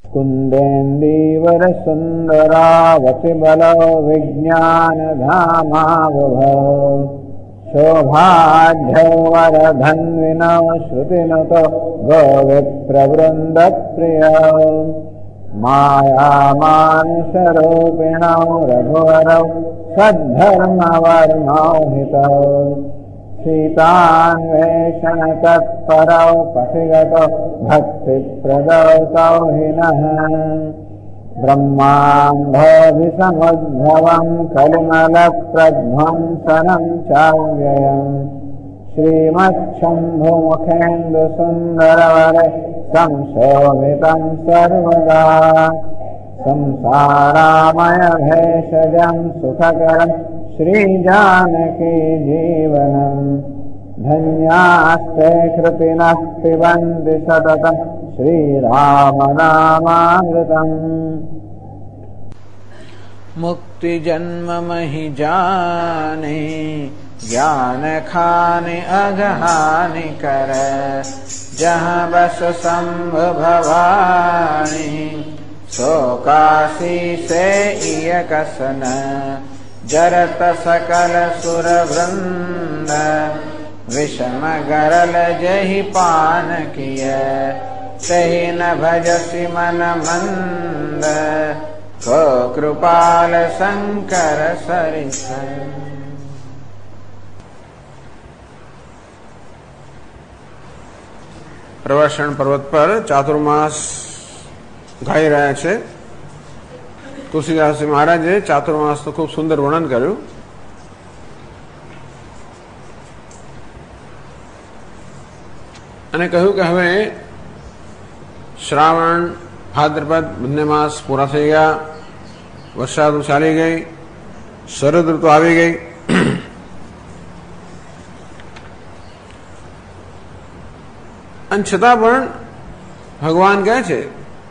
कुन्देन्दीवर सुन्दरावति बलो विज्ञानधामावभौ शोभाढ्यो वरधन्विनो श्रुतिनुतो गोविप्रवृन्दप्रियो मायामानुषरूपिणौ रघुवरौ सद्धर्मवर्णौ हितौ सीतान्वेषणतत्परौ पथिगतो भक्तिप्रदौ तौ हिनः ब्रह्माम्भोऽभिसमुद्भवम् कलिमलप्रध्वंसनं चाव्ययम् श्रीमच्छम्भुमुखेन्दुसुन्दरवरे संशोभितं सर्वदा संसारामयभेषजं सुखकरं श्रीजानकी जीवनम् धन्यास्ते कृतिनः पिबन्ति सततं श्रीरामनामामृतम्। मुक्ति जन्म महि जाने ज्ञान खाने अगहानि कर जहाँ बस संभ भवानी सो काशी से इय कसन जरत सकल सुर वृंद विषम गरल जहि पान किय तहि न भजसि मन मंद को कृपाल शंकर सरिस। પ્રવાસણ પર્વત પર ચાતુર્માસ ગાઈ રહ્યા છે. તુલસીદાસજી મહારાજે ચાતુર્માસનું ખૂબ સુંદર વર્ણન કર્યું. અને કહ્યું કે હવે શ્રાવણ ભાદ્રપદ બંને માસ પૂરા થઈ ગયા, વરસાદ ચાલી ગઈ, શરદ ઋતુ આવી ગઈ. અને છતાં પણ ભગવાન કહે છે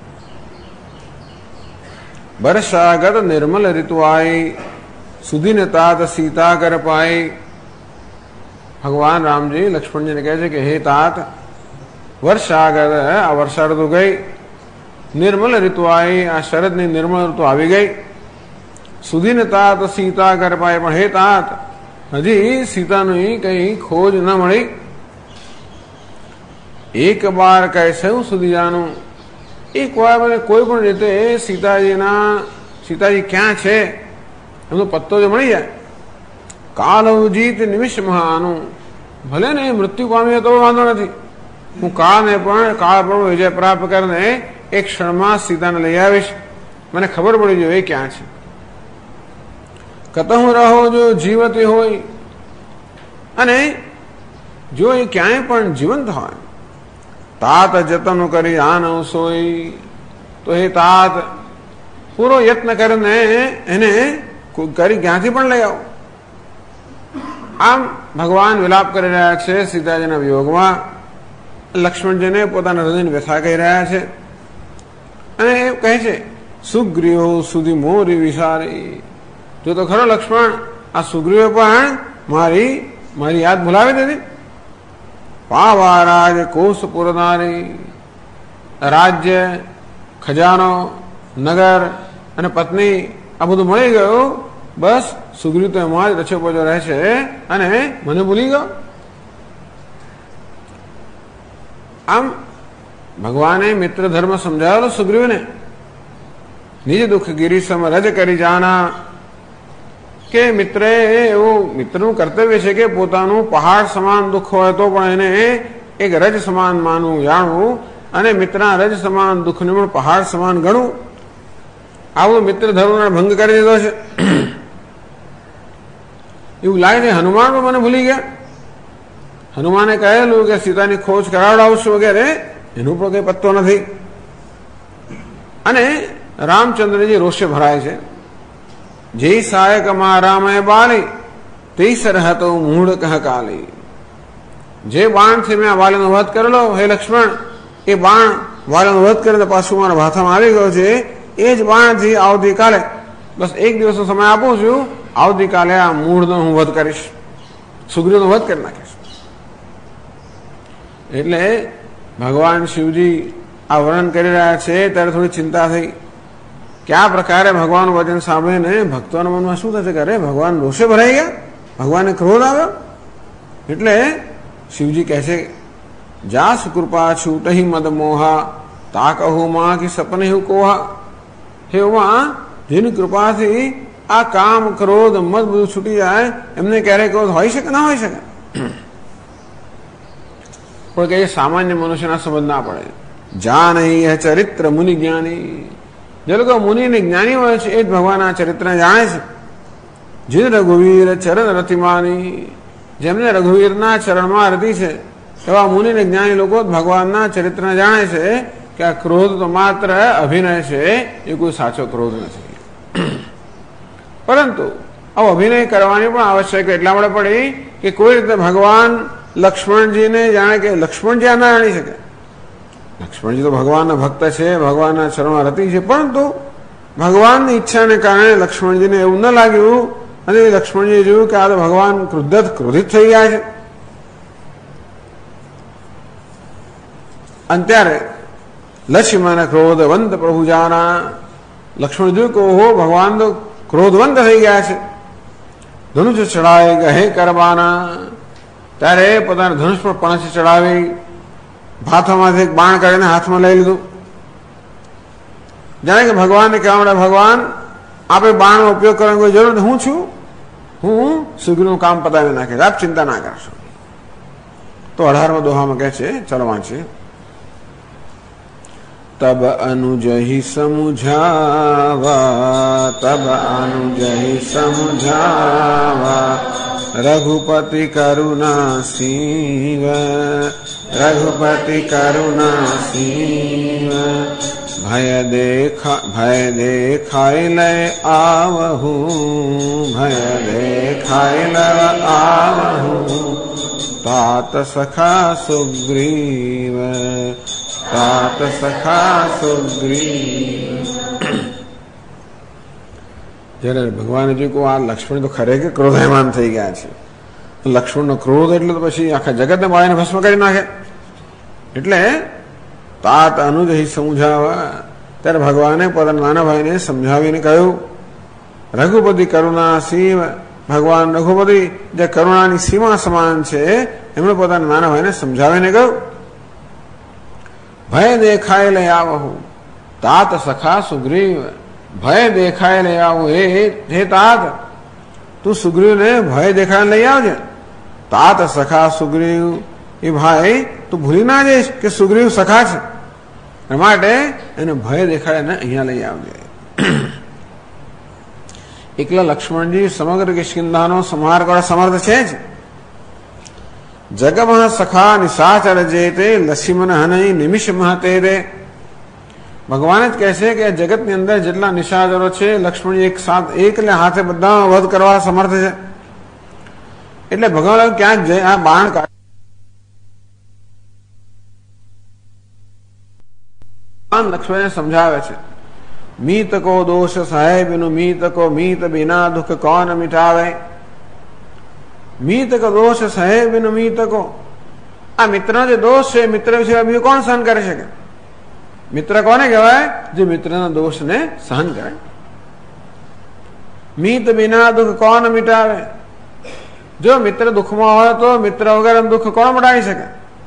બરસાગત નિર્મલ ઋતુ આઈ સુધીને તાત સીતા કર પાઈ. ભગવાન રામજી લક્ષ્મણજીને કહે છે કે હે તાત, વર્ષાગત આ વર્ષા ઋતુ ગઈ, નિર્મલ ઋતુ આઈ આ શરદની નિર્મળ ઋતુ આવી ગઈ, સુધીને તાત સીતા કર પાઈ પણ હે તાત હજી સીતાની કઈ ખોજ ન મળી. એક બાર કૈસે સુધી જાણું, એક વાર મને કોઈ પણ રીતે સીતાજી ક્યાં છે એમનો પત્તો જો મળી જાય. કાલજીત નિમિષ મહાનું, ભલે ને મૃત્યુ પામ્યો તો વાંધો નથી, હું કાળ પર વિજય પ્રાપ્ત કરીને એક ક્ષણમાં સીતાને લઈ આવીશ, મને ખબર પડી જોઈએ એ ક્યાં છે. કતહું રહો જો જીવતી હોય, અને જો એ ક્યાંય પણ જીવંત હોય તાત જતન કરી આનવ સોઈ, તો એ તાત પૂરો યત્ન કરીને એને કરી ક્યાંથી પણ લઈ આવો. આમ ભગવાન વિલાપ કરી રહ્યા છે સીતાજીના વિયોગમાં. લક્ષ્મણજીને પોતાના હૃદયની વ્યથા કહી રહ્યા છે અને એ કહે છે સુગ્રીવો સુધી મોરી વિસારી. જો તો ખરો લક્ષ્મણ, આ સુગ્રીવે પણ મારી યાદ ભૂલાવી દીધી. પાવા રાજ કોષ પુરનારી, રાજ્ય, ખજાનો, નગર અને પત્ની આ બધું મળી ગયું, બસ સુગ્રીવ તો એમાં જ રચો પચો રહે છે અને મને ભૂલી ગયો. આમ ભગવાને મિત્ર ધર્મ સમજાવેલો સુગ્રીવને. નિજ દુઃખ ગિરીશમ રજ કરી જાના, કે મિત્રએ એવું મિત્રનું કર્તવ્ય છે કે પોતાનું પહાડ સમાન દુઃખ હોય તો પણ એને એક રજ સમાન માનવું, જાણવું, અને મિત્રના રજ સમાન દુઃખને પણ પહાડ સમાન ગણવું. આવું મિત્ર ધર્મનો ભંગ કરી દીધો છે. એવું લાગે છે હનુમાન પણ મને ભૂલી ગયા. હનુમાને કહેલું કે સીતાની ખોજ કરાવડાવશું વગેરે, એનું પણ કઈ પત્તો નથી. અને રામચંદ્રજી રોષે ભરાય છે. જે સાયક માં રામે બાલી તે સરહતો મૂળ કહ કાલી. જે બાણથી મેં આ વાલીનો વધ કરેલો હે લક્ષ્મણ, એ બાણ વાલીનો વધ કરીને પાછું મારા ભાથામાં આવી ગયો છે. એ જ બાણથી આવતીકાલે, બસ એક દિવસનો સમય આપું છું, આવતીકાલે આ મૂળનો હું વધ કરીશ, સુગ્રીવનો વધ કરી નાખીશ. એટલે ભગવાન શિવજી આ વર્ણન કરી રહ્યા છે ત્યારે થોડી ચિંતા થઈ કે આ પ્રકારે ભગવાનનું વચન સાંભળીને ભક્તોના મનમાં શું થશે કે અરે ભગવાન રોષે ભરાઈ ગયા, ભગવાનને ક્રોધ આવ્યો. એટલે શિવજી કહે છે જાસ કૃપા છૂટહી મદ મોહા તા કહો માં કે સપને હું કોહા. હે ઉમા, જેની કૃપાથી આ કામ ક્રોધ મદ બધું છૂટી જાય એમને ક્યારેય ક્રોધ હોય શકે ના હોય શકે? પણ કે સામાન્ય મનુષ્યના સમજ ના પડે. જા નહીં ચરિત્ર મુનિ જ્ઞાની, જે લોકો મુનિ ને જ્ઞાની હોય છે એ જ ભગવાનના ચરિત્રને જાણે છે. જે રઘુવીર ચરણ રતિમાની, જેમને રઘુવીરના ચરણમાં રતિ છે એવા મુનિ ને જ્ઞાની લોકો ભગવાનના ચરિત્રને જાણે છે કે આ ક્રોધ તો માત્ર અભિનય છે, એ કોઈ સાચો ક્રોધ નથી. પરંતુ આવો અભિનય કરવાની પણ આવશ્યક એટલા માટે પડી કે કોઈ રીતે ભગવાન લક્ષ્મણજીને જાણે કે લક્ષ્મણજી આ ના જાણી શકે. લક્ષ્મણજી તો ભગવાનના ભક્ત છે, ભગવાનના ચરણમાં રતિ છે, પરંતુ ભગવાનની ઈચ્છાને કારણે લક્ષ્મણજીને એવું ન લાગ્યું અને લક્ષ્મણજીએ જોયું કે આ તો ભગવાન ક્રોધિત થઈ ગયા છે. અને ત્યારે લક્ષ્મણ ક્રોધવંત પ્રભુ જાના, લક્ષ્મણ જોયું કે ઓહો ભગવાન તો ક્રોધવંત થઈ ગયા છે. ધનુષ ચડાવે ગહે કરવાના, ત્યારે પોતાના ધનુષ પર પણસી ચડાવી ભાથામાંથી એક બાણ કાઢીને હાથમાં લઈ લીધું. જાણે કે ભગવાનને કહેવા માટે ભગવાન આપણે બાણનો ઉપયોગ કરવાની કોઈ જરૂર નથી, હું છું, હું સુગ્રીવનું કામ પતાવી નાખીશ, આપ ચિંતા ના કરશો. તો 18મા દોહામાં કહે છે, ચલો વાંચીએ. तब अनुजहि समुझावा, तब अनुजहि समुझावा, रघुपति करुणा सीव, रघुपति करुणा सीव. भय देखाय लय आवहु, भय देखाय लय आवहु, तात सखा सुग्रीव, तात सखा सुग्रीव. જ્યારે ભગવાને જોયું કે આ લક્ષ્મણ તો ખરેખર ક્રોધાયમાન થઈ ગયા છે. લક્ષ્મણનો ક્રોધ એટલે તો પછી આખા જગતને બાળીને ભસ્મ કરી નાખે. એટલે તાત અનુજહી સમજાવા, ત્યારે ભગવાને પોતાના નાના ભાઈને સમજાવીને કહ્યું, રઘુપતિ કરુણા શિવ, ભગવાન રઘુપતિ જે કરુણાની સીમા સમાન છે એમણે પોતાના નાના ભાઈને સમજાવીને કહ્યું, ભય દેખાય લઈ આવહુ, તાત સખા સુગ્રીવ. ભય દેખાય લઈ આવું, હે તાત તું સુગ્રીવને ભય દેખાય લઈ આવજે. તાત સખા સુગ્રીવ, એ ભાઈ તું ભૂલી ના જઈશ કે સુગ્રીવ સખા છે, એ માટે એને ભય દેખાડીને અહીંયા લઈ આવજે. એકલા લક્ષ્મણજી સમગ્ર કિષ્કિંધાનો સંહાર કરવા સમર્થ છે જ. જગમઃ સખા નિશાચર જેતે લક્ષ્મણ હનઈ નિમિષ મહતે રે. ભગવાન જ કહે છે કે જગતની અંદર જેટલા નિશાચરો છે લક્ષ્મણજી એકલે હાથે બધા વધ કરવા સમર્થ છે. એટલે ભગવાન ક્યાંક જઈ આ બાણ લક્ષ્મણને સમજાવે છે, મીત કો દોષ સાહેબ નું મીત કો મીત બિના દુઃખ કોણ મિટાવે. મીત કો દોષ સાહેબ નું મીત કો, આ મિત્રનો જે દોષ છે મિત્ર વિશે બીજું કોણ સહન કરી શકે? મિત્ર કોને કહેવાય? જે મિત્રના દોષને સહન કરે. મીત બિના દુઃખ કોણ મિટાવે. જો મિત્ર દુઃખમાં હોય તો મિત્ર વગર દુઃખ કોણ મટાવી શકે?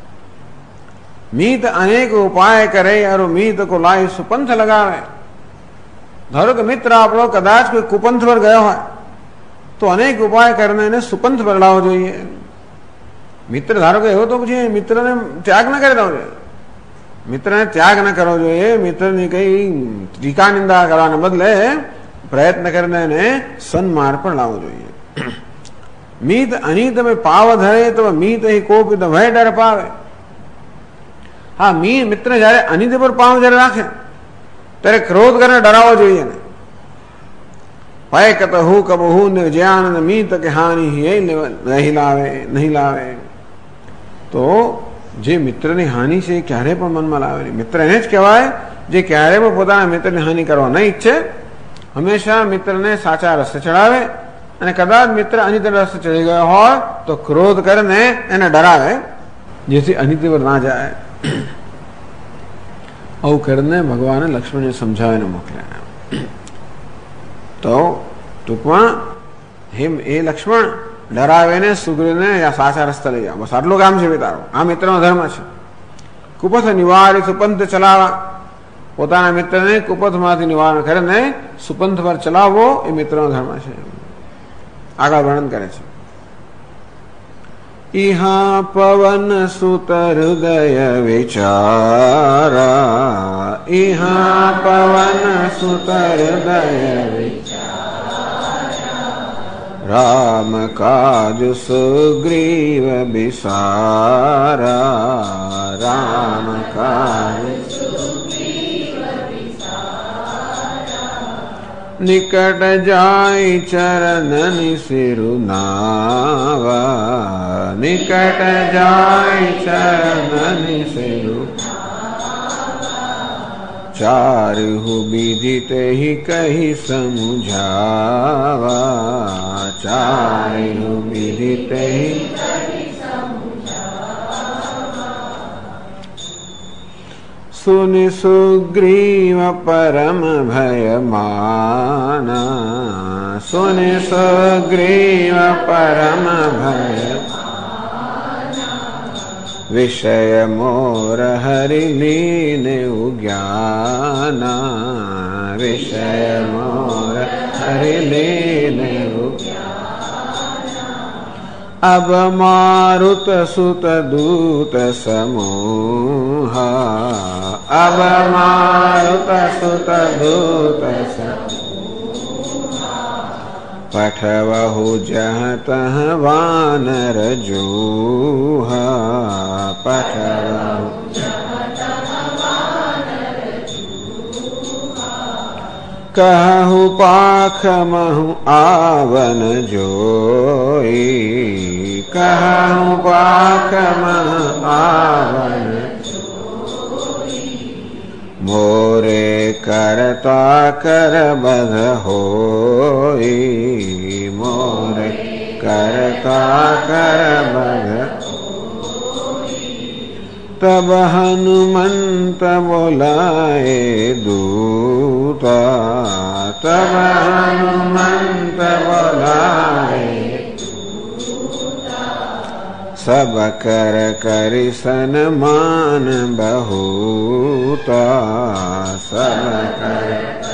મીત અનેક ઉપાય કરે અરુ મીત કો લાય સુપંથ લગાવે. ધારો કે મિત્ર આપણો કદાચ કોઈ કુપંથ પર ગયો હોય તો અનેક ઉપાય કરીને એને સુપંથ પર લાવવો જોઈએ. મિત્ર ધારો કે એવો તો પછી મિત્રને ત્યાગ ન કરી દેવો જોઈએ. મિત્રને ત્યાગ ન કરવો જોઈએ. મિત્રની કઈ ટીકા નિંદા કરવાને બદલે પ્રયત્ન કરીને એને સન્માર્ગ પર લાવવો જોઈએ. મીત અનિત में पाव धरे तो मीत ही कोप तो भय डर पावे. હા, મિત્ર જયારે અનિત પર પાવ જયારે રાખે ત્યારે ક્રોધ કરીને ડરાવવો જોઈએ ને. ભય કત હું કબ હું જ્ઞાન મીત કે હાનિ નહીં લાવે. તો જે મિત્રની હાનિ છે એ ક્યારેય પણ મનમાં લાવે નહીં. મિત્ર એને જ કહેવાય જે ક્યારેય પણ પોતાના મિત્રની હાનિ કરવા નહીં ઈચ્છે, હંમેશા મિત્રને સાચા રસ્તે ચડાવે. અને કદાચ મિત્ર અનિત રસ્તે ચડી ગયો હોય તો ક્રોધ કરીને એને ડરાવે જેથી અનિત પર ના જાય. આવું કરીને ભગવાને લક્ષ્મણને સમજાવીને મોકલ્યા. તો ટૂંકમાં હે લક્ષ્મણ, ડરાવે ને સુગ્રીવને સાચા રસ્તા લઈ જાઓ, બસ આટલું કામ છે તારું. આ મિત્રનો ધર્મ છે. કુપથ નિવારી સુપંથ ચલાવા, પોતાના મિત્રને કુપથમાંથી નિવારણ કરીને સુપંથ પર ચલાવવો એ મિત્રનો ધર્મ છે. આગળ વર્ણન કરે છે. ઇહા પવન સુત હૃદય વિચારા, ઇહા પવન સુત હૃદય રામ કાજ સુગ્રીવ બિસારા, રામ કાજ નિકટ જાય ચરણની સિરુનાવા, નિકટ જાય ચરણની સિરુ ચારહુ બીજી તેહી કહી સમુઝાવા, ચારહુ બીજી તેહી સુનિ સુગ્રીવ પરમ ભયમાના, સુનિ સુગ્રીવ પરમ ભય વિષય મોર હરિલીને ઉજ્ઞાના, વિષય મોર હરિલીને અબ મારુત સુત દૂત સમૂહા, અબ મારુત સુત દૂત પઠવહુ જહ તહ વાનર જૂહા, પઠવહુ કહુ પાખમહુ આવન જોઈ, કહુ પાખમહુ આવન મોરે કરતા કર બધ હોઈ, મોરે કરતા કર બધ તબ હનુમંત બોલાએ દૂતા, તબ હનુમંત બોલાએ સબ કર કરી સન્માન બહુતા, સબ કર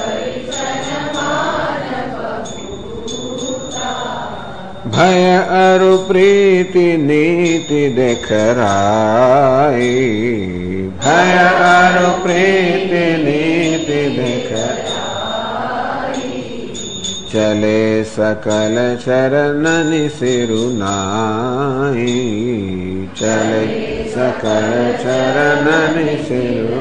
ભય અરુ પ્રીતિ નીતિ દેખરાઈ, ભય અરુ પ્રીતિ નીતિ દેખરાઈ ચલે સકલ ચરણની સિરુનાઈ, ચલે સકલ ચરણની સિરુ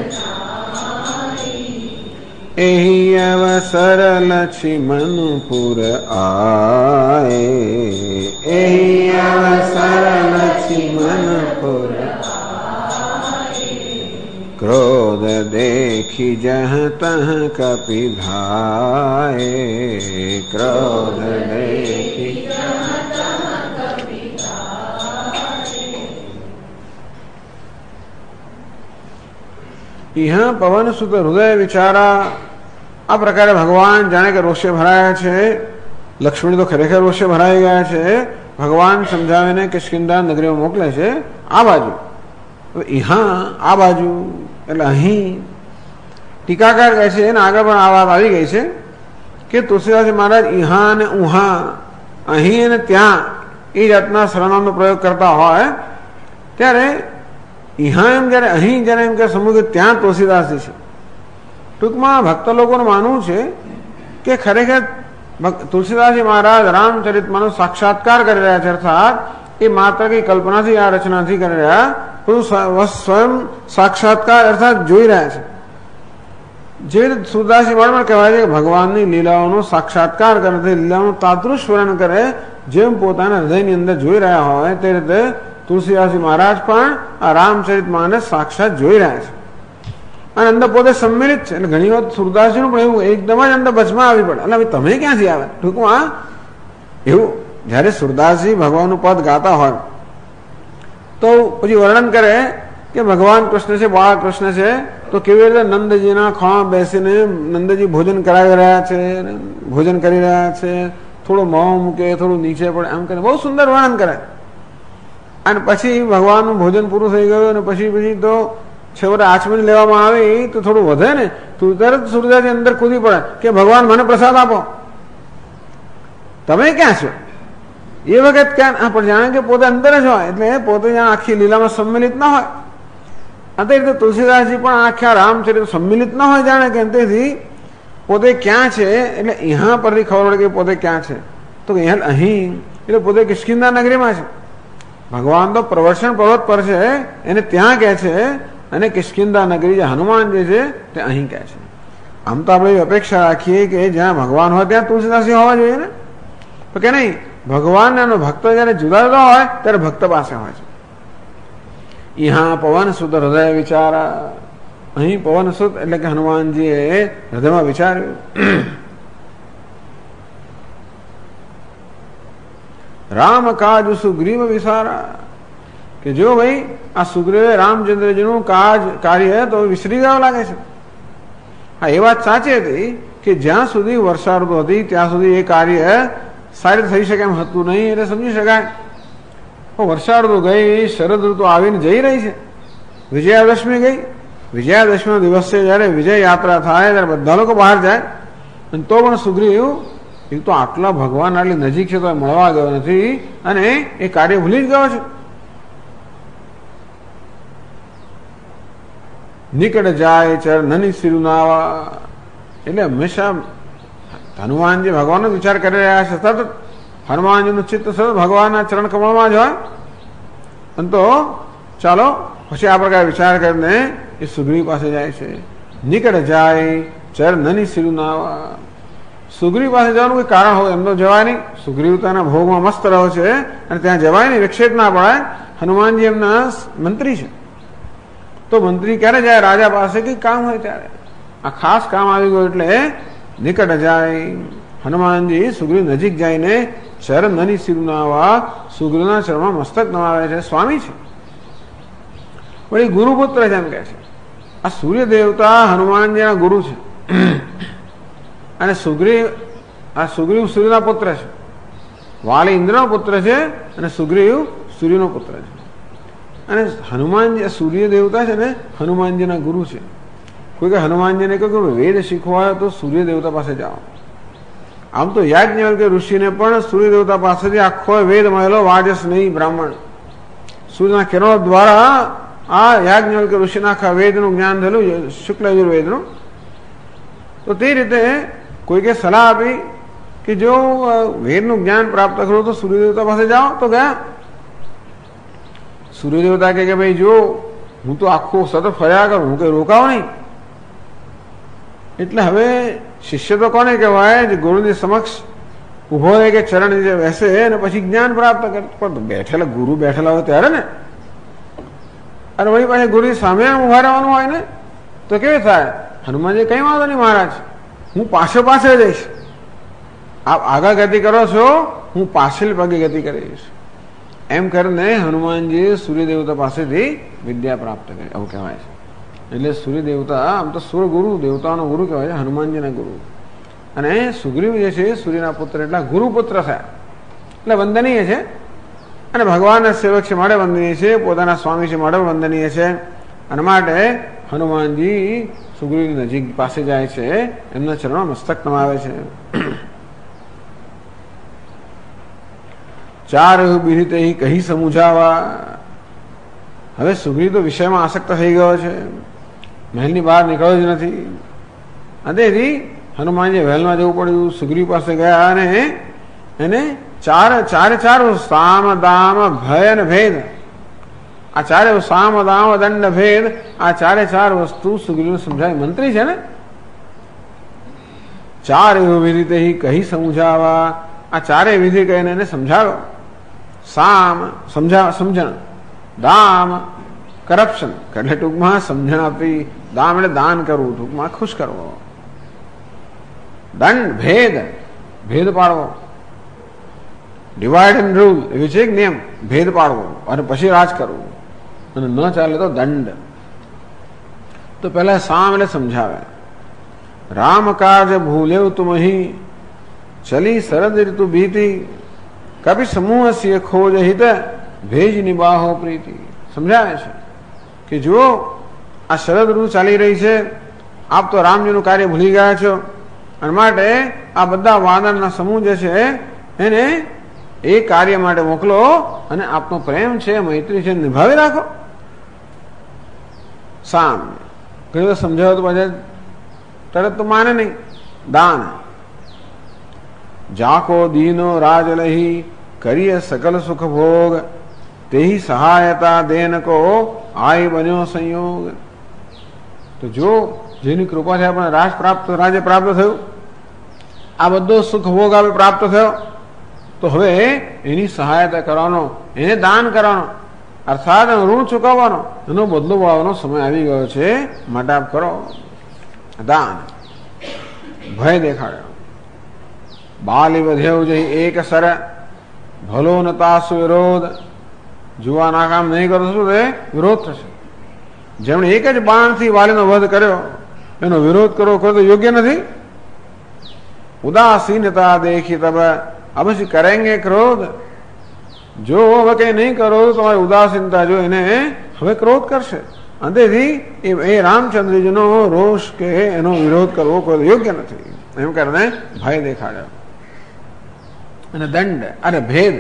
એહી અવસર લક્ષ્મણપુર આએ, એહી અવસર લક્ષ્મણપુર ક્રોધ દેખી જહ તહ કપિધાએ, ક્રોધ દેખી यहाँ पवन सुत हृदय विचारा. આ પ્રકારે ભગવાન જાણે કે રોષે ભરાયા છે. લક્ષ્મણ તો ખરેખર રોષે ભરાઈ ગયા છે. ભગવાન સમજાવીને કિષ્કિંધા નગરીમાં મોકલે છે. આ બાજુ ઇહા, આ બાજુ એટલે અહીં ટીકાકાર કહે છે, એને આગળ પણ આ વાત આવી ગઈ છે કે તુલસીદાસજી મહારાજ ઇહા અને ઉહા, અહીં અને ત્યાં એ જાતના સર્વનામનો પ્રયોગ કરતા હોય ત્યારે ઇહા એમ જયારે અહીં જયારે એમ કે સમૂહ કે ત્યાં તુલસીદાસજી છે. ટૂંકમાં ભક્ત લોકોનું માનવું છે કે ખરેખર તુલસીદાસજી મહારાજ રામચરિતમાનો સાક્ષાત્કાર કરી રહ્યા છે. અર્થાત એ માત્ર કઈ કલ્પનાથી આ રચના નથી કરી રહ્યા, પરંતુ સ્વયં સાક્ષાત્કાર અર્થાત જોઈ રહ્યા છે. જે સુરદાસજી મહારાજ કહેવાય છે કે ભગવાનની લીલાઓનો સાક્ષાત્કાર કરે, લીલાઓનું તાદૃશ વર્ણન કરે જેમ પોતાના હૃદયની અંદર જોઈ રહ્યા હોય તે રીતે તુલસીદાસજી મહારાજ પણ આ રામચરિત માનસ સાક્ષાત જોઈ રહ્યા છે અને અંદર પોતે સંમિલિત છે. એટલે ઘણી વખત સુરદાસજીનું પણ એવું એકદમ જ અંદર બચમાં આવી પડે, એટલે તમે ક્યાંથી આવે. ટૂંકમાં એવું જયારે સુરદાસજી ભગવાનનું પદ ગાતા હોય તો પછી વર્ણન કરે કે ભગવાન કૃષ્ણ છે, બાળકૃષ્ણ છે તો કેવી રીતે નંદજીના ખોળામાં બેસીને નંદજી ભોજન કરાવી રહ્યા છે, ભોજન કરી રહ્યા છે, થોડું મોં મૂકે, થોડું નીચે પડે, આમ કરે, બહુ સુંદર વર્ણન કરે. અને પછી ભગવાનનું ભોજન પૂરું થઈ ગયું અને પછી તો છેવટે આચમન લેવામાં આવે તો થોડું વધે ને, તું તરત સૂર્યદાસજી અંદર કૂદી પડે કે ભગવાન મને પ્રસાદ આપો, તમે ક્યાં છો? એ વખત ક્યાં પણ જાણે કે પોતે અંદર જ હોય, એટલે પોતે જ્યાં આખી લીલામાં સંમિલિત ના હોય. આ રીતે તુલસીદાસજી પણ આખા રામચરિત્ર સંમિલિત ના હોય જાણે કે, તેથી પોતે ક્યાં છે એટલે અહીંયા પરથી ખબર પડે કે પોતે ક્યાં છે. તો અહીં એટલે પોતે કિષ્કિંધા નગરીમાં છે. ભગવાન તો પ્રવર્ષણ પર્વત પર છે એને ત્યાં કહે છે, અને કિષ્કિંધા નગરી જે હનુમાન જે છે તે અહીં કહે છે. આમ તો આપણે અપેક્ષા રાખીએ કે જ્યાં ભગવાન હોય ત્યાં તુલસીદાસજી હોવા જોઈએ ને, તો કે નહીં, ભગવાન અને ભક્ત જયારે જુદા જુદા હોય ત્યારે ભક્ત પાસે હોય છે. यहाँ पवन सुत हृदय विचारा, અહીં પવન સુત એટલે કે હનુમાનજીએ હૃદયમાં વિચાર્યું. રામ કાજ સુગ્રીવ વિસારા, કે જો ભાઈ આ સુગ્રીવે રામચંદ્રજીનું કાર્ય તો વિસરી ગયો લાગે છે. હા, એ વાત સાચી હતી કે જ્યાં સુધી વર્ષા ઋતુ હતી ત્યાં સુધી એ કાર્ય સારી થઈ શકે એમ હતું નહીં, એટલે સમજી શકાય. વર્ષા ઋતુ ગઈ, શરદ ઋતુ આવીને જઈ રહી છે, વિજયાદશમી ગઈ. વિજયાદશમી દિવસે જયારે વિજય યાત્રા થાય ત્યારે બધા લોકો બહાર જાય, અને તો પણ સુગ્રીવ એક તો આટલા ભગવાન આટલી નજીક છે તો મળવા ગયો નથી, અને એ કાર્ય ભૂલી જ ગયો છે. નિકટ જાય ચર નની સિરુનાવા, એટલે હંમેશા હનુમાનજી ભગવાનનો વિચાર કરી રહ્યા છે. સતત હનુમાનજીનું ચિત્ત સતત ભગવાનના ચરણ કમળમાં જ હોય. અને તો ચાલો પછી આ પ્રકારે વિચાર કરીને એ સુગ્રીવ પાસે જાય છે. નિકટ જાય ચર નની સિરુનાવા, સુગ્રીવ પાસે જવાનું કોઈ કારણ હોય એમ તો જવાય નહીં. સુગ્રીવ તેના ભોગમાં મસ્ત રહ્યો છે અને ત્યાં જવાય નહીં, વિક્ષેપ ના પડાય. હનુમાનજી એમના મંત્રી છે, તો મંત્રી ક્યારે જાય? રાજા પાસે કઈ કામ હોય ત્યારે. આ ખાસ કામ આવી ગયું એટલે નિકટ જાય. હનુમાનજી સુગ્રીવ નજીક જઈને ચરણ નની સિરુનાવા, સુગ્રીવના ચરણમાં મસ્તક નમાવે છે. સ્વામી છે, વળી ગુરુપુત્ર છે એમ કે છે. આ સૂર્ય દેવતા હનુમાનજીના ગુરુ છે, અને સુગ્રીવ સૂર્યના પુત્ર છે. વાલી ઇન્દ્રનો પુત્ર છે અને સુગ્રીવ સૂર્યનો પુત્ર છે. અને હનુમાનજી સૂર્ય દેવતા છે ને હનુમાનજીના ગુરુ છે. કોઈ કે હનુમાનજીને કહ્યું વેદ શીખવા હોય તો સૂર્ય દેવતા પાસે જાઓ. આમ તો યાજ્ઞવલ્ક્ય ઋષિને પણ સૂર્ય દેવતા પાસેથી આખો વેદ મળેલો, વાજસ નહીં બ્રાહ્મણ. સૂર્યના કિરણો દ્વારા આ યાજ્ઞવલ્ક્ય ઋષિના આખા વેદનું જ્ઞાન થયેલું, શુક્લ યજુર્વેદનું. તો તે રીતે કોઈકે સલાહ આપી કે જો વેદનું જ્ઞાન પ્રાપ્ત કરો તો સૂર્ય દેવતા પાસે જાઓ. તો ગયા. સૂર્ય દેવતા કે ભાઈ જો હું તો આખું સતત ફર્યા કરું, હું કઈ રોકાવ નહીં. એટલે હવે શિષ્ય તો કોને કહેવાય? જે ગુરુની સમક્ષ ઉભો રહે કે ચરણ નીચે બેસે અને પછી જ્ઞાન પ્રાપ્ત કરે. પણ બેઠેલા ગુરુ બેઠેલા હોય ત્યારે ને, અને વળી પાછી ગુરુ સામે ઉભા રહેવાનું હોય ને, તો કેવી થાય? હનુમાનજી કઈ વાંધો નહીં મહારાજ, હું પાસે જઈશ. આપ આગળ ગતિ કરો છો, હું પાછળ પગે ગતિ કરીશ. એમ કરીને હનુમાનજી સૂર્ય દેવતા પાસેથી વિદ્યા પ્રાપ્ત કરી, એવું કહેવાય છે. એટલે સૂર્ય દેવતા આમ તો સૂર્ય ગુરુ, દેવતાનો ગુરુ કહેવાય છે, હનુમાનજીના ગુરુ. અને સુગ્રીવ જે છે સૂર્યના પુત્ર એટલે ગુરુપુત્ર થયા, એટલે વંદનીય છે. અને ભગવાનના સેવક છે માટે વંદનીય છે, પોતાના સ્વામી છે માટે વંદનીય છે. અને માટે હનુમાનજી સુગ્રીવની નજીક પાસે જાય છે, એમના ચરણમાં મસ્તક નમાવે છે. ચાર બિરિતે કહી સમુજાવા, હવે સુગ્રીવ તો વિષયમાં આસક્ત થઈ ગયો છે, મહેલની બહાર નીકળ્યો જ નથી. તેથી હનુમાનજી વહેલમાં જવું પડ્યું. સુગ્રીવ પાસે ગયા અને એને ચારે સામ દામ ભય અને ભેદ, આ ચારે સામ દામ દંડ ભેદ, આ ચાર વસ્તુ સુગ્રીવને સમજાવી. મંત્રી છે ને, ચાર વિધિ કહી સમજાવા, આ ચારે વિધિ કહીને એને સમજાવ્યો. સામ સમજણ, દામ કરપ્શન એટલે ટૂંકમાં સમજણ આપી, દામ એટલે દાન કરવું, ટૂંકમાં ખુશ કરવો. દંડ ભેદ પાડવો, ડિવાઇડ એન્ડ રૂલ એવી છે એક નિયમ, ભેદ પાડવો અને પછી રાજ કરવું, અને ન ચાલે તો દંડ. તો તો પહેલા સામ એટલે સમજાવે. રામ કાજ ભૂલેવ તુમ અહીં ચલી શરદ ઋતુ ભીતિ કભી સમૂહ સિય ખોજ હિત ભેજ નિબાહો પ્રીતિ. સમજાવે છે કે જો આ શરદ ઋતુ ચાલી રહી છે, આપ તો રામજીનું કાર્ય ભૂલી ગયા છો, અને માટે આ બધા વાદળના સમૂહ જે છે એને એ કાર્ય માટે મોકલો અને આપનો પ્રેમ છે, મૈત્રી છે, નિભાવી રાખો. સામ ઘણી વાર સમજાવો તો પછી તરત તો માને નહીં. દાન જાકો દીનો રાજ લહી કરીએ સકલ સુખ ભોગ તેહી સહાયતા દેન કો આય બન્યો સંયોગ. તો જો જેની કૃપાથી આપણે રાજ્ય પ્રાપ્ત થયું, આ બધો સુખ ભોગ આપણે પ્રાપ્ત થયો, તો હવે એની સહાયતા કરવાનો, એને દાન કરવાનો, અર્થાત ઋણ ચૂકવવાનો, એનો બદલો વાળવાનો સમય આવી ગયો છે, માટે આપ કરો દાન. ભય દેખાડ્યો. બાલી વધ્યો જઈ એક સર ભલો ન તાસુ વિરોધ. જુવાના કામ નહીં કરો શું તે વિરોધ થશે. જેમણે એક જ બાણથી વાલીનો વધ કર્યો એનો વિરોધ કરવો તો યોગ્ય નથી. ઉદાસીનતા દેખી તબ અવશ્ય કરેંગે ક્રોધ. જો હવે કઈ નહીં કરો તો તમારી ઉદાસીનતા જો એને હવે ક્રોધ કરશે. અંતેથી એ રામચંદ્રજીનો રોષ કે એનો વિરોધ કરવો કોઈ યોગ્ય નથી. એમ કરીને ભય દેખાડ્યો. અને દંડ અને ભેદ.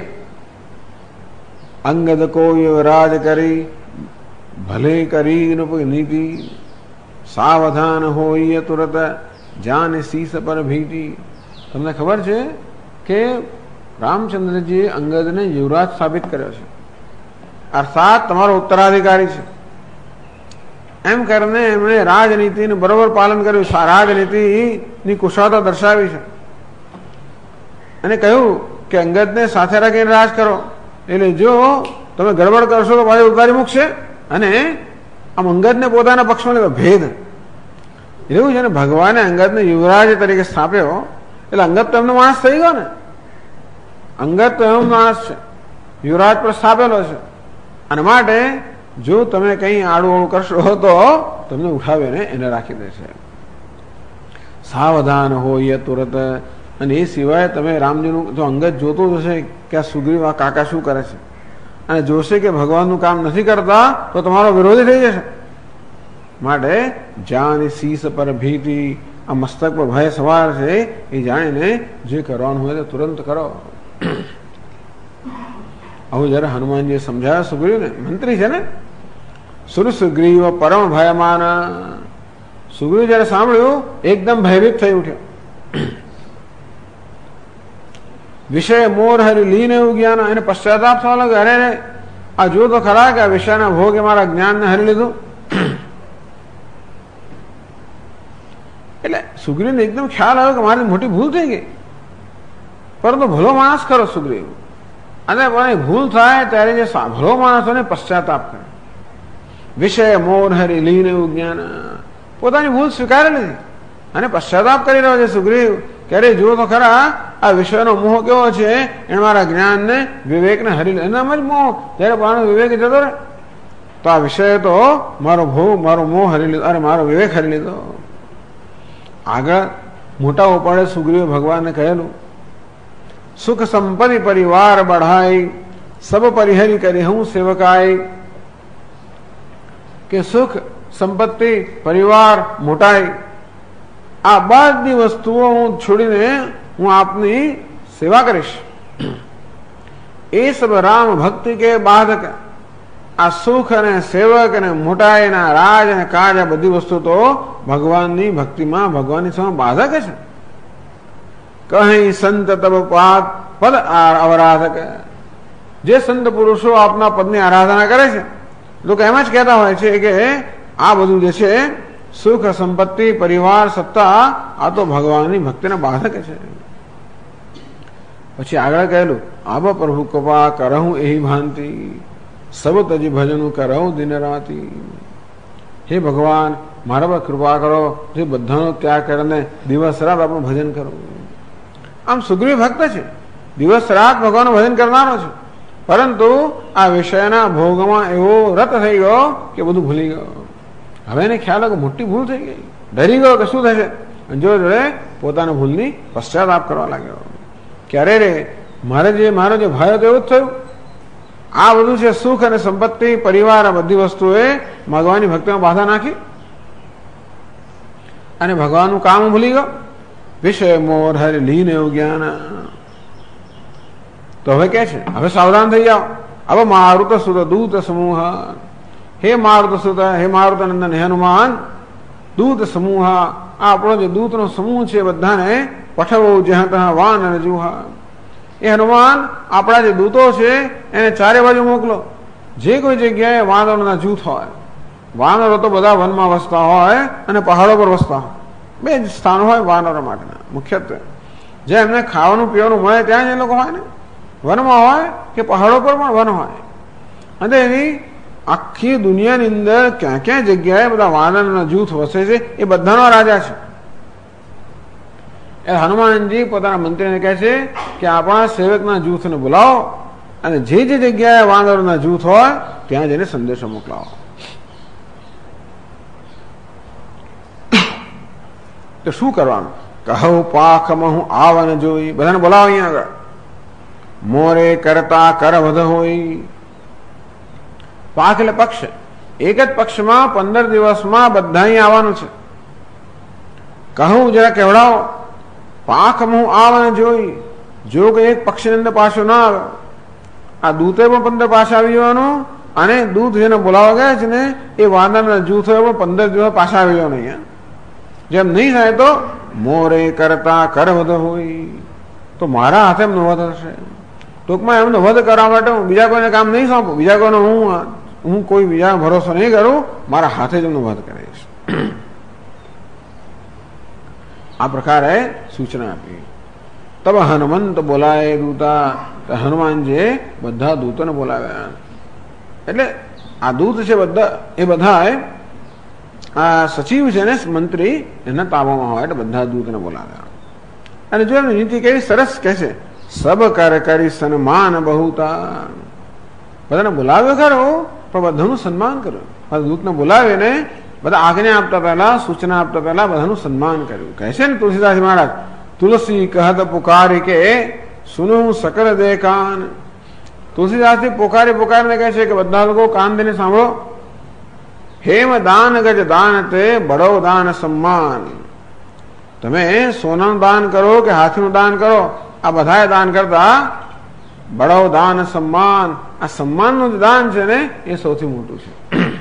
અંગદ કોઈ રાજ કરી ભલે કરી નીતિ સાવધાન હોય તુરત જાન શીશ પર ભીટી. તમને ખબર છે કે રામચંદ્રજીએ અંગદને યુવરાજ સ્થાપિત કર્યો છે, અર્થાત તમારો ઉત્તરાધિકારી છે. એમ કરીને એમણે રાજનીતિનું બરોબર પાલન કર્યું, રાજનીતિની કુશળતા દર્શાવી છે, અને કહ્યું કે અંગદને સાથે રાખીને રાજ કરો. એટલે જો તમે ગડબડ કરશો તો પાછી ઉતારી મૂકશે. અને આમ અંગદને પોતાના પક્ષમાં લીધો. ભેદ એવું છે ને, ભગવાને અંગદને યુવરાજ તરીકે સ્થાપ્યો એટલે અંગદ તો એમનો માણસ થઈ ગયો ને. અંગદ તો એમનો માણસ છે, યુવરાજ પર સ્થાપેલો છે, અને માટે જો તમે કઈ આડું કરશો તો તમને ઉઠાવીને એને રાખી દેશે. સાવધાન હોય તુરત. અને એ સિવાય તમે રામજીનું જો અંગદ જોતો જશે કે આ સુગ્રીવ આ કાકા શું કરે છે, અને જોશે કે ભગવાનનું કામ નથી કરતા તો તમારો વિરોધી થઈ જશે. માટે જાન શીશ પર ભીતિ. આ મસ્તક પર ભય સવાર છે, એ જાણીને જે કરવાનું હોય તો તુરંત કરો. આવું જયારે હનુમાનજીએ સમજાવ્યા સુગ્રીવને, મંત્રી છે ને, સુર સુગ્રીવ પરમ ભયમાન. સુગ્રીવ જયારે સાંભળ્યું એકદમ ભયભીત થઈ ઉઠ્યો. વિષય મોર હરી લીન એવું જ્ઞાન. એને પશ્ચાતાપ થવા લાગે, અરે રે આ જો તો ખરા કે આ વિષયના ભોગે મારા જ્ઞાનને હરી લીધું. એટલે સુગ્રીવને એકદમ ખ્યાલ આવ્યો કે મારી મોટી ભૂલ થઈ ગઈ. પરંતુ ભલો માણસ ખરો સુગ્રીવ, અને પણ ભૂલ થાય ત્યારે જે ભલો માણસ હોય ને પશ્ચાતાપ કરે. વિષય મોર હરી લીન એવું જ્ઞાન. પોતાની ભૂલ સ્વીકારી લીધી અને પશ્ચાતાપ કરી રહ્યો છે સુગ્રીવ. ક્યારે જુઓ તો ખરા આ વિષયનો મોહ કેવો છે, એને મારા જ્ઞાનને વિવેકને હરી લે. એનામ જ મોહ. જયારે મારો વિવેક જતો રહે તો આ વિષય તો મારો મોહ હરી લીધો, અરે મારો વિવેક હરી લીધો. આગળ મોટા ઉપાડે સુગ્રીવ ભગવાનને કહેલું, સુખ સંપત્તિ પરિવાર બઢાઈ સબ પરિહરી કરી હું સેવકાઈ. કે સુખ સંપત્તિ પરિવાર મોટાઈ આ બધી વસ્તુઓ હું છોડીને હું આપની સેવા કરીશ. એ સબ રામ ભક્તિ કે બાધક. આ સુખ અને સેવક અને મોટાઈના રાજ અને કાજ આ બધી વસ્તુ તો ભગવાનની ભક્તિમાં ભગવાનની સમા બાધક છે. કહી સંત તબ પદ અવરાધક. જે સંત પુરુષો આપના પદની આરાધના કરે છે લોકો એમ જ કહેતા હોય છે કે આ બધું જે છે સુખ સંપત્તિ પરિવાર સત્તા આ તો ભગવાનની ભક્તિના બાધક છે. પછી આગળ કહેલું, આબ પ્રભુ કૃપા કરહું એહી ભાંતિ સબ તજી ભજનું કરહું દિન રાતી. હે ભગવાન મારા પર કૃપા કરો, જે બધાનો ત્યાગ કરીને દિવસ રાત આપણું ભજન કરો. આમ સુગ્રીવ ભક્ત છે, દિવસ રાત ભગવાનનું ભજન કરનારો છે, પરંતુ આ વિષયના ભોગમાં એવો રત થઈ ગયો કે બધું ભૂલી ગયો. હવે એને ખ્યાલ કે મોટી ભૂલ થઈ ગઈ, ડરી ગયો કે શું થશે, જોડે જોડે પોતાના ભૂલની પશ્ચાતાપ કરવા લાગ્યો. ક્યારે રે મારો જે ભય હતો એવું જ થયું. આ બધું છે સુખ અને સંપત્તિ, પરિવાર, આ બધી વસ્તુએ ભગવાનની ભક્તિમાં બાધા નાખી અને ભગવાનનું કામ ભૂલી ગયો. વિષય મોર હરે લીન એવું જ્ઞાન. તો હવે કે છે હવે સાવધાન થઈ જાઓ. હવે મારુત સુત દૂત સમૂહ, હે મારુત સુત, હે મારુતનંદન, હે હનુમાન, દૂત સમૂહ, આ આપણો જે દૂતનો સમૂહ છે બધાને પઠવો જ્યાં ત્યાં વાન અને જુહા. એ હનુમાન આપણા જે દૂતો છે એને ચારે બાજુ મોકલો. જે કોઈ જગ્યાએ વાનરોના જૂથ હોય, વાનરો તો બધા વનમાં વસતા હોય અને પહાડો પર વસતા હોય, બે જ સ્થાનો હોય વાનરો માટેના મુખ્યત્વે. જે એમને ખાવાનું પીવાનું મળે ત્યાં જ એ લોકો હોય ને, વનમાં હોય કે પહાડો પર પણ વન હોય. અને એની આખી દુનિયાની અંદર ક્યાં ક્યાં જગ્યાએ બધા વાનરના જૂથ વસે છે એ બધાનો રાજા છે. એ હનુમાનજી પોતાના મંત્રીને કહે છે કે આપણા સેવકના જૂથને બોલાવો અને જે જે જગ્યાએ વાનરોના જૂથ હોય ત્યાં જઈને સંદેશો મોકલાવો. તો શું કરવાનું? કહો પાખમાં હું આવન જોઈ. બધાને બોલાવો અહીંયા આગળ. મોરે કરતા કર વધ હોય. પાખ એટલે પક્ષ. એક જ પક્ષમાં 15 દિવસમાં બધા અહીં આવવાનું છે. કહું જરા કેવડાવો. પાખમાં હું આવન જોઈ. જો કે એક પક્ષની અંદર પાછો ના આવે, આ દૂતે પણ 15 પાછા આવી જવાનું અને દૂત જેને બોલાવવા ગયા છે ને એ વાનરના જૂથો પણ 15 દિવસ પાછા આવી જવાનું. અહીંયા જેમ નહીં થાય તો મોરે કરતા કર વધ હોય, તો મારા હાથે એમનો વધ થશે. ટૂંકમાં એમનો વધ કરવા માટે હું બીજા કોઈને કામ નહીં સોંપું, બીજા કોઈનો હું કોઈ બીજા ભરોસો નહીં કરું, મારા હાથે જ એમનો વધ કરીશ. આ પ્રકારે સૂચના આપી. તબ હનુમંત બોલાય દૂતા. હનુમાનજીએ બધા દૂતોને બોલાવ્યા. એટલે આ દૂત છે બધા એ બધા આ સચિવ છે ને મંત્રી એના તાબામાં હોય એટલે બધા દૂતને બોલાવ્યા. અને જો એમની નીતિ કેવી સરસ કહે છે, સબ કર કરી સન્માન બહુતા. બધાને બોલાવ્યો ખરો પણ બધાનું સન્માન કર્યું. દૂતને બોલાવીને બધા આજ્ઞા આપતા પહેલા, સૂચના આપતા પહેલા બધાનું સન્માન કર્યું. કહે છે ને તુલસીદાસ મહારાજ, તુલસી કહત પુકારી કે સુનું સકલ દેખાન. તુલસીદાસથી પુકારીને કહે છે કે બધા લોકો કાન દઈને સાંભળો. હેમ દાન ગજ દાન તે બડો દાન સન્માન. તમે સોનાનું દાન કરો કે હાથીનું દાન કરો, આ બધા દાન કરતા બડો દાન સન્માન, આ સન્માનનું દાન છે ને એ સૌથી મોટું છે.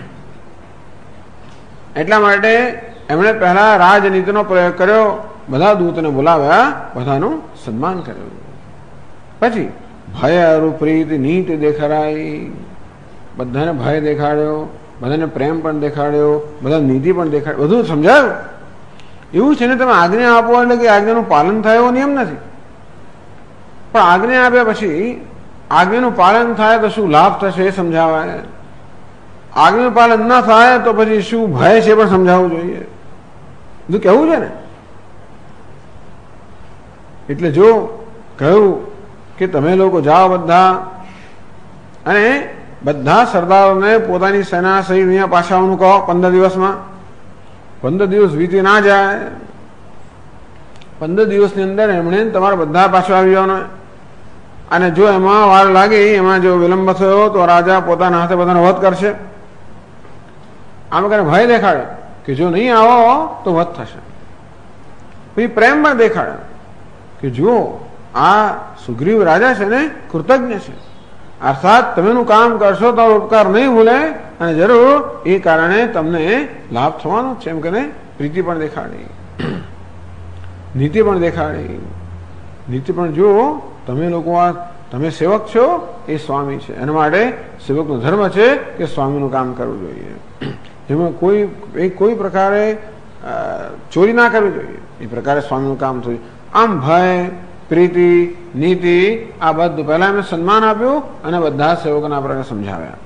એટલા માટે એમણે પહેલા રાજનીતિનો પ્રયોગ કર્યો, બધા દૂતને બોલાવ્યા, બધાનું સન્માન કર્યું. પછી ભય અરુપ્રીત નીતિ દેખાડાઈ. બધાને ભય દેખાડ્યો, બધાને પ્રેમ પણ દેખાડ્યો, બધા નીતિ પણ દેખાડ્યો, બધું સમજાયું. એવું છે ને તમે આજ્ઞા આપો એટલે કે આજ્ઞાનું પાલન થાય એવો નિયમ નથી. પણ આજ્ઞા આપ્યા પછી આજ્ઞાનું પાલન થાય તો શું લાભ થશે એ સમજાવાય. આજ્ઞાનું પાલન ના થાય તો પછી શું ભય છે પણ સમજાવવું જોઈએ. બધું કહેવું છે ને. એટલે જો કહ્યું કે તમે લોકો જાઓ બધા અને બધા સરદારોને પોતાની સેના સહિત અહીંયા પાછા આવવાનું કહો 15 દિવસમાં. 15 દિવસ વીતી ના જાય. 15 દિવસની અંદર એમણે તમારા બધા પાછા આવી જવાનો. અને જો એમાં વાર લાગી, એમાં જો વિલંબ થયો તો રાજા પોતાના હાથે બધાનો વધ કરશે. આમ કરીને ભય દેખાડે કે જો નહીં આવો તો વધ થશે. પછી પ્રેમ પણ દેખાડે કે જો આ સુગ્રીવ રાજા છે ને કૃતજ્ઞ છે, અર્થાત તમેનું કામ કરશો તો ઉપકાર નહીં ભૂલે અને જરૂર એ કારણે તમને લાભ થવાનો છે. એમ કરીને પ્રીતિ પણ દેખાડી, નીતિ પણ દેખાડી. નીતિ પણ જુઓ, તમે લોકો આ તમે સેવક છો, એ સ્વામી છે, એના માટે સેવકનો ધર્મ છે કે સ્વામીનું કામ કરવું જોઈએ. જેમાં કોઈ પ્રકારે ચોરી ના કરવી જોઈએ, એ પ્રકારે સ્વામીનું કામ થયું. આમ ભય, પ્રીતિ, નીતિ આ બધું પહેલા એમને સન્માન આપ્યું અને બધા સેવકોના પ્રકારે સમજાવ્યા.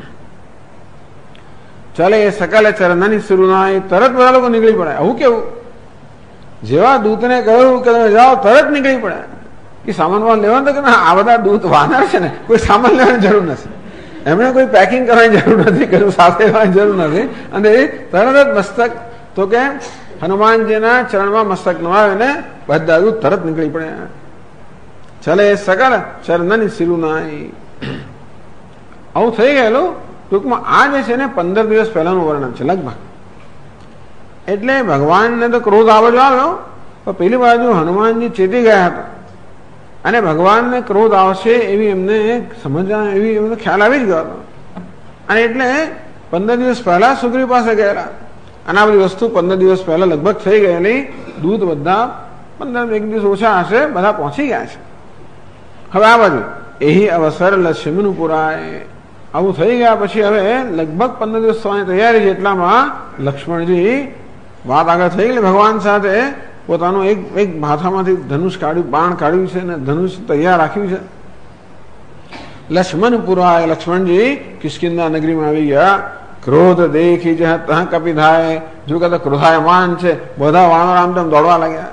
ચાલે એ સકાલે ચરણની શરૂ ના, તરત બધા લોકો નીકળી પડ્યા. આવું કેવું? જેવા દૂતને કહ્યું કે તમે જાઓ, તરત નીકળી પડ્યા. કે સામાન લેવાનું કે ના, આ બધા દૂત વાનર છે ને, કોઈ સામાન લેવાની જરૂર નથી. એમણે કોઈ પેકિંગ કરવાની જરૂર નથી, કશું સાથે લેવાની જરૂર નથી, અને તરત જ મસ્તક તો કે હનુમાનજીના ચરણમાં મસ્તક નવાવે ને બધા તરત નીકળી પડ્યા. ચલે સકલ ચરણની સિરુનાઈ. આવું થઈ ગયેલું. ટૂંકમાં આ જે છે ને 15 દિવસ પહેલાનું વર્ણન છે લગભગ. એટલે ભગવાનને તો ક્રોધ આ બાજુ આવ્યો, પણ પેલી બાજુ હનુમાનજી ચેતી ગયા હતા, અને ભગવાનને ક્રોધ આવશે એવી એમને સમજવા એવી એમને ખ્યાલ આવી જ ગયો હતો. અને એટલે 15 દિવસ પહેલા સુગ્રીવ પાસે ગયેલા, અને આ બધી વસ્તુ 15 દિવસ પહેલા લગભગ થઈ ગયેલી. દૂત બધા 15 દિવસ ઓછા હશે, બધા પહોંચી ગયા છે. હવે આ બાજુ એહી અવસર લક્ષ્મણ પુરાય. આવું થઈ ગયા પછી હવે લગભગ 15 દિવસ થવાની તૈયારી છે. એટલામાં લક્ષ્મણજી વાત આગળ થઈ ગઈ ભગવાન સાથે. પોતાનું એક હાથામાંથી ધનુષ કાઢ્યું, બાણ કાઢ્યું છે અને ધનુષ તૈયાર રાખ્યું છે. લક્ષ્મણ પુરાય. લક્ષ્મણજી કિષ્કિંધા નગરીમાં આવી ગયા. ક્રોધ દેખી જહ તહ કપિધાય. જો કદાચ ક્રોધાયમાન છે, બધા વાનર આમ તેમ દોડવા લાગ્યા.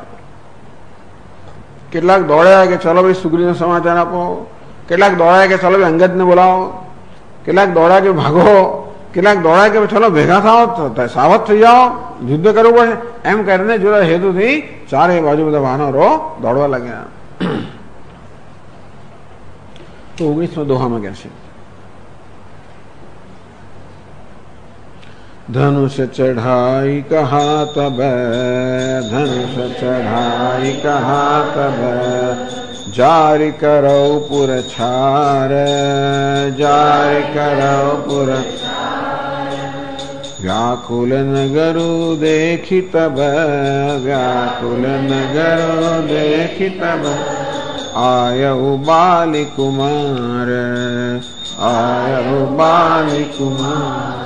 કેટલાક દોડ્યા કે ચલો ભાઈ સુગ્રીવને સમાચાર આપો, કેટલાક દોડ્યા કે ચલો ભાઈ અંગદને બોલાવો, કેટલાક દોડ્યા કે ભાગો, કેટલાક દોડ્યા કે ચલો ભેગા થાઓ, સાવધ થઈ જાઓ, યુદ્ધ કરવું પડે, એમ કરીને જુદા હેતુથી ચારે બાજુ બધા વાનરો દોડવા લાગ્યા. તો 19મા દોહામાં ગયા છે, धनुष चढ़ाई कहा तब, धनुष चढ़ाई कहा तब, जारी करो पुर छार, जारी करो पुर व्याकुल नगरु देखी तब, व्याकुल नगरु देखी तब, आयु बाली कुमार, आयु बाली कुमार.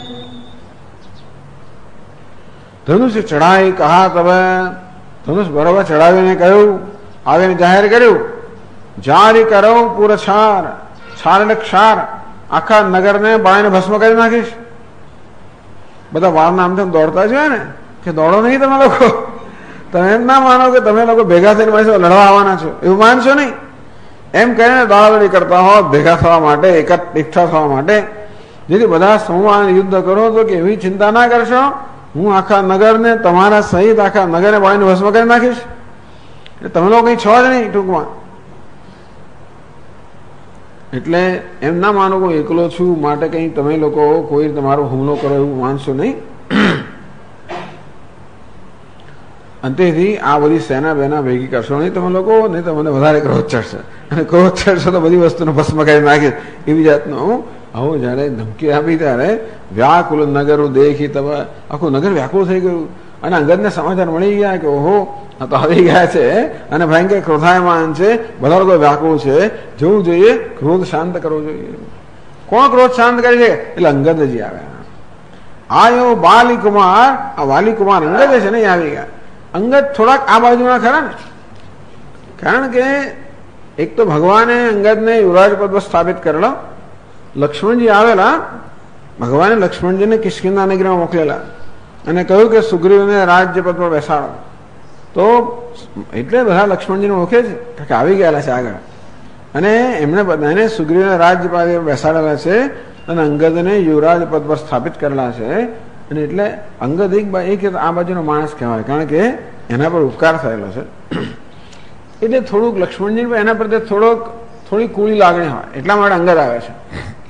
ધનુષ ચઢાઈ કહા તવે. ધનુષ બરોબર ચડાવીને કહ્યું, આવીને જાહેર કર્યું, જારી કરો પૂર છાર. છાર એટલે ક્ષાર. આખા નગરને બાળીને ભસ્મ કરી નાખીશ. બધા વારના આમ તેમ દોડતા છે ને, કે દોડો નહીં તમે લોકો, તમે એમ ના માનો કે તમે લોકો ભેગા થઈને મારી સાથે લડવા આવવાના છો, એવું માનશો નહીં. એમ કહીને દોડાદોડી કરતા હો ભેગા થવા માટે, એકઠા થવા માટે, જેથી બધા સમૂહ યુદ્ધ કરો તો કે એવી ચિંતા ના કરશો, હું આખા નગરને તમારા સહિત આખા નગરને બાળીને ભસ્મ કરી નાખીશ. એટલે તમે લોકો કઈ છો જ નહીં ટૂંકમાં. એટલે એમ ના માનો કે એકલો છું માટે કઈ તમે લોકો કોઈ તમારો હુમલો કરો એવું માનશો નહીં. અંતેથી આ બધી સેના બેના ભેગી કરશો નહીં તમે લોકો, નહીં તો મને વધારે ક્રોધ ચડશે, અને ક્રોધ ચડશે તો બધી વસ્તુને ભસ્મ કરી નાખીશ. એવી જાતનું આવું જયારે ધમકી આપી ત્યારે વ્યાકુલ નગર દેખી તમે, આખું નગર વ્યાકુળ થઈ ગયું. અને અંગદને સમાચાર મળી ગયા કે ઓહો આ તો આવી ગયા છે અને ભયંકર ક્રોધાયમાન છે, બધા લોકો વ્યાકુળ છે, જવું જોઈએ, ક્રોધ શાંત કરવો જોઈએ. કોણ ક્રોધ શાંત કરે છે? એટલે અંગદજી આવ્યા. આયો બાલી કુમાર. આ વાલી કુમાર અંગદ છે ને, આવી ગયા. અંગદ થોડાક આ બાજુના ખરા ને, કારણ કે એક તો ભગવાને અંગદને યુવરાજ પદ પર સ્થાપિત કરેલો. લક્ષ્મણજી આવેલા, ભગવાને લક્ષ્મણજીને કિષ્કિંધા નગરીમાં મોકલેલા અને કહ્યું કે સુગ્રીવને રાજ્ય પદ પર બેસાડો. તો એટલે બધા લક્ષ્મણજીને ઓળખે છે કે આવી ગયેલા છે આગળ, અને એમણે બધાને સુગ્રીવને રાજ્ય પદ બેસાડેલા છે અને અંગદને યુવરાજ પદ પર સ્થાપિત કરેલા છે. અને એટલે અંગદ એક આ બાજુનો માણસ કહેવાય, કારણ કે એના પર ઉપકાર થયેલો છે. એટલે થોડુંક લક્ષ્મણજી એના પ્રત્યે થોડી કુળી લાગણી હોય, એટલા માટે અંગદ આવે છે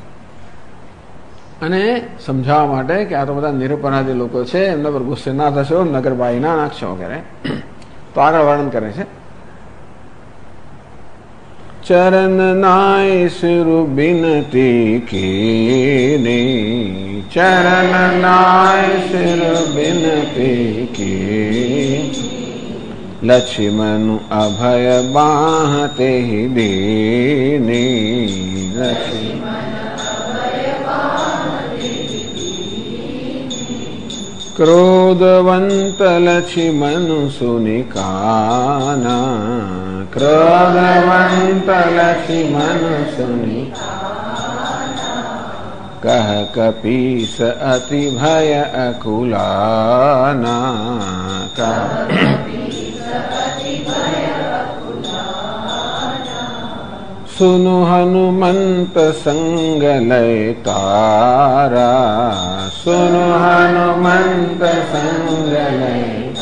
અને સમજાવવા માટે કે આ તો બધા નિરપરાધી લોકો છે, એમના પર ગુસ્સે ના થશો, નગર બાળી ના નાખશો વગેરે. તો આગળ વર્ણન કરે છે. ચરણ નાય સિર બિનતી કી, ચરણ નાય સિર બિનતી કી, લક્ષ્મણ અભય બાહતે દીની, લક્ષ્મણ क्रोधवंत लक्ष्मण सुनिकाना, क्रोधवंत लक्ष्मण सुनिकाना, कह कपीस अति भय अकुलाना, कह सुनु हनुमंत संग लय तारा, सुनु हनुमंत संग लय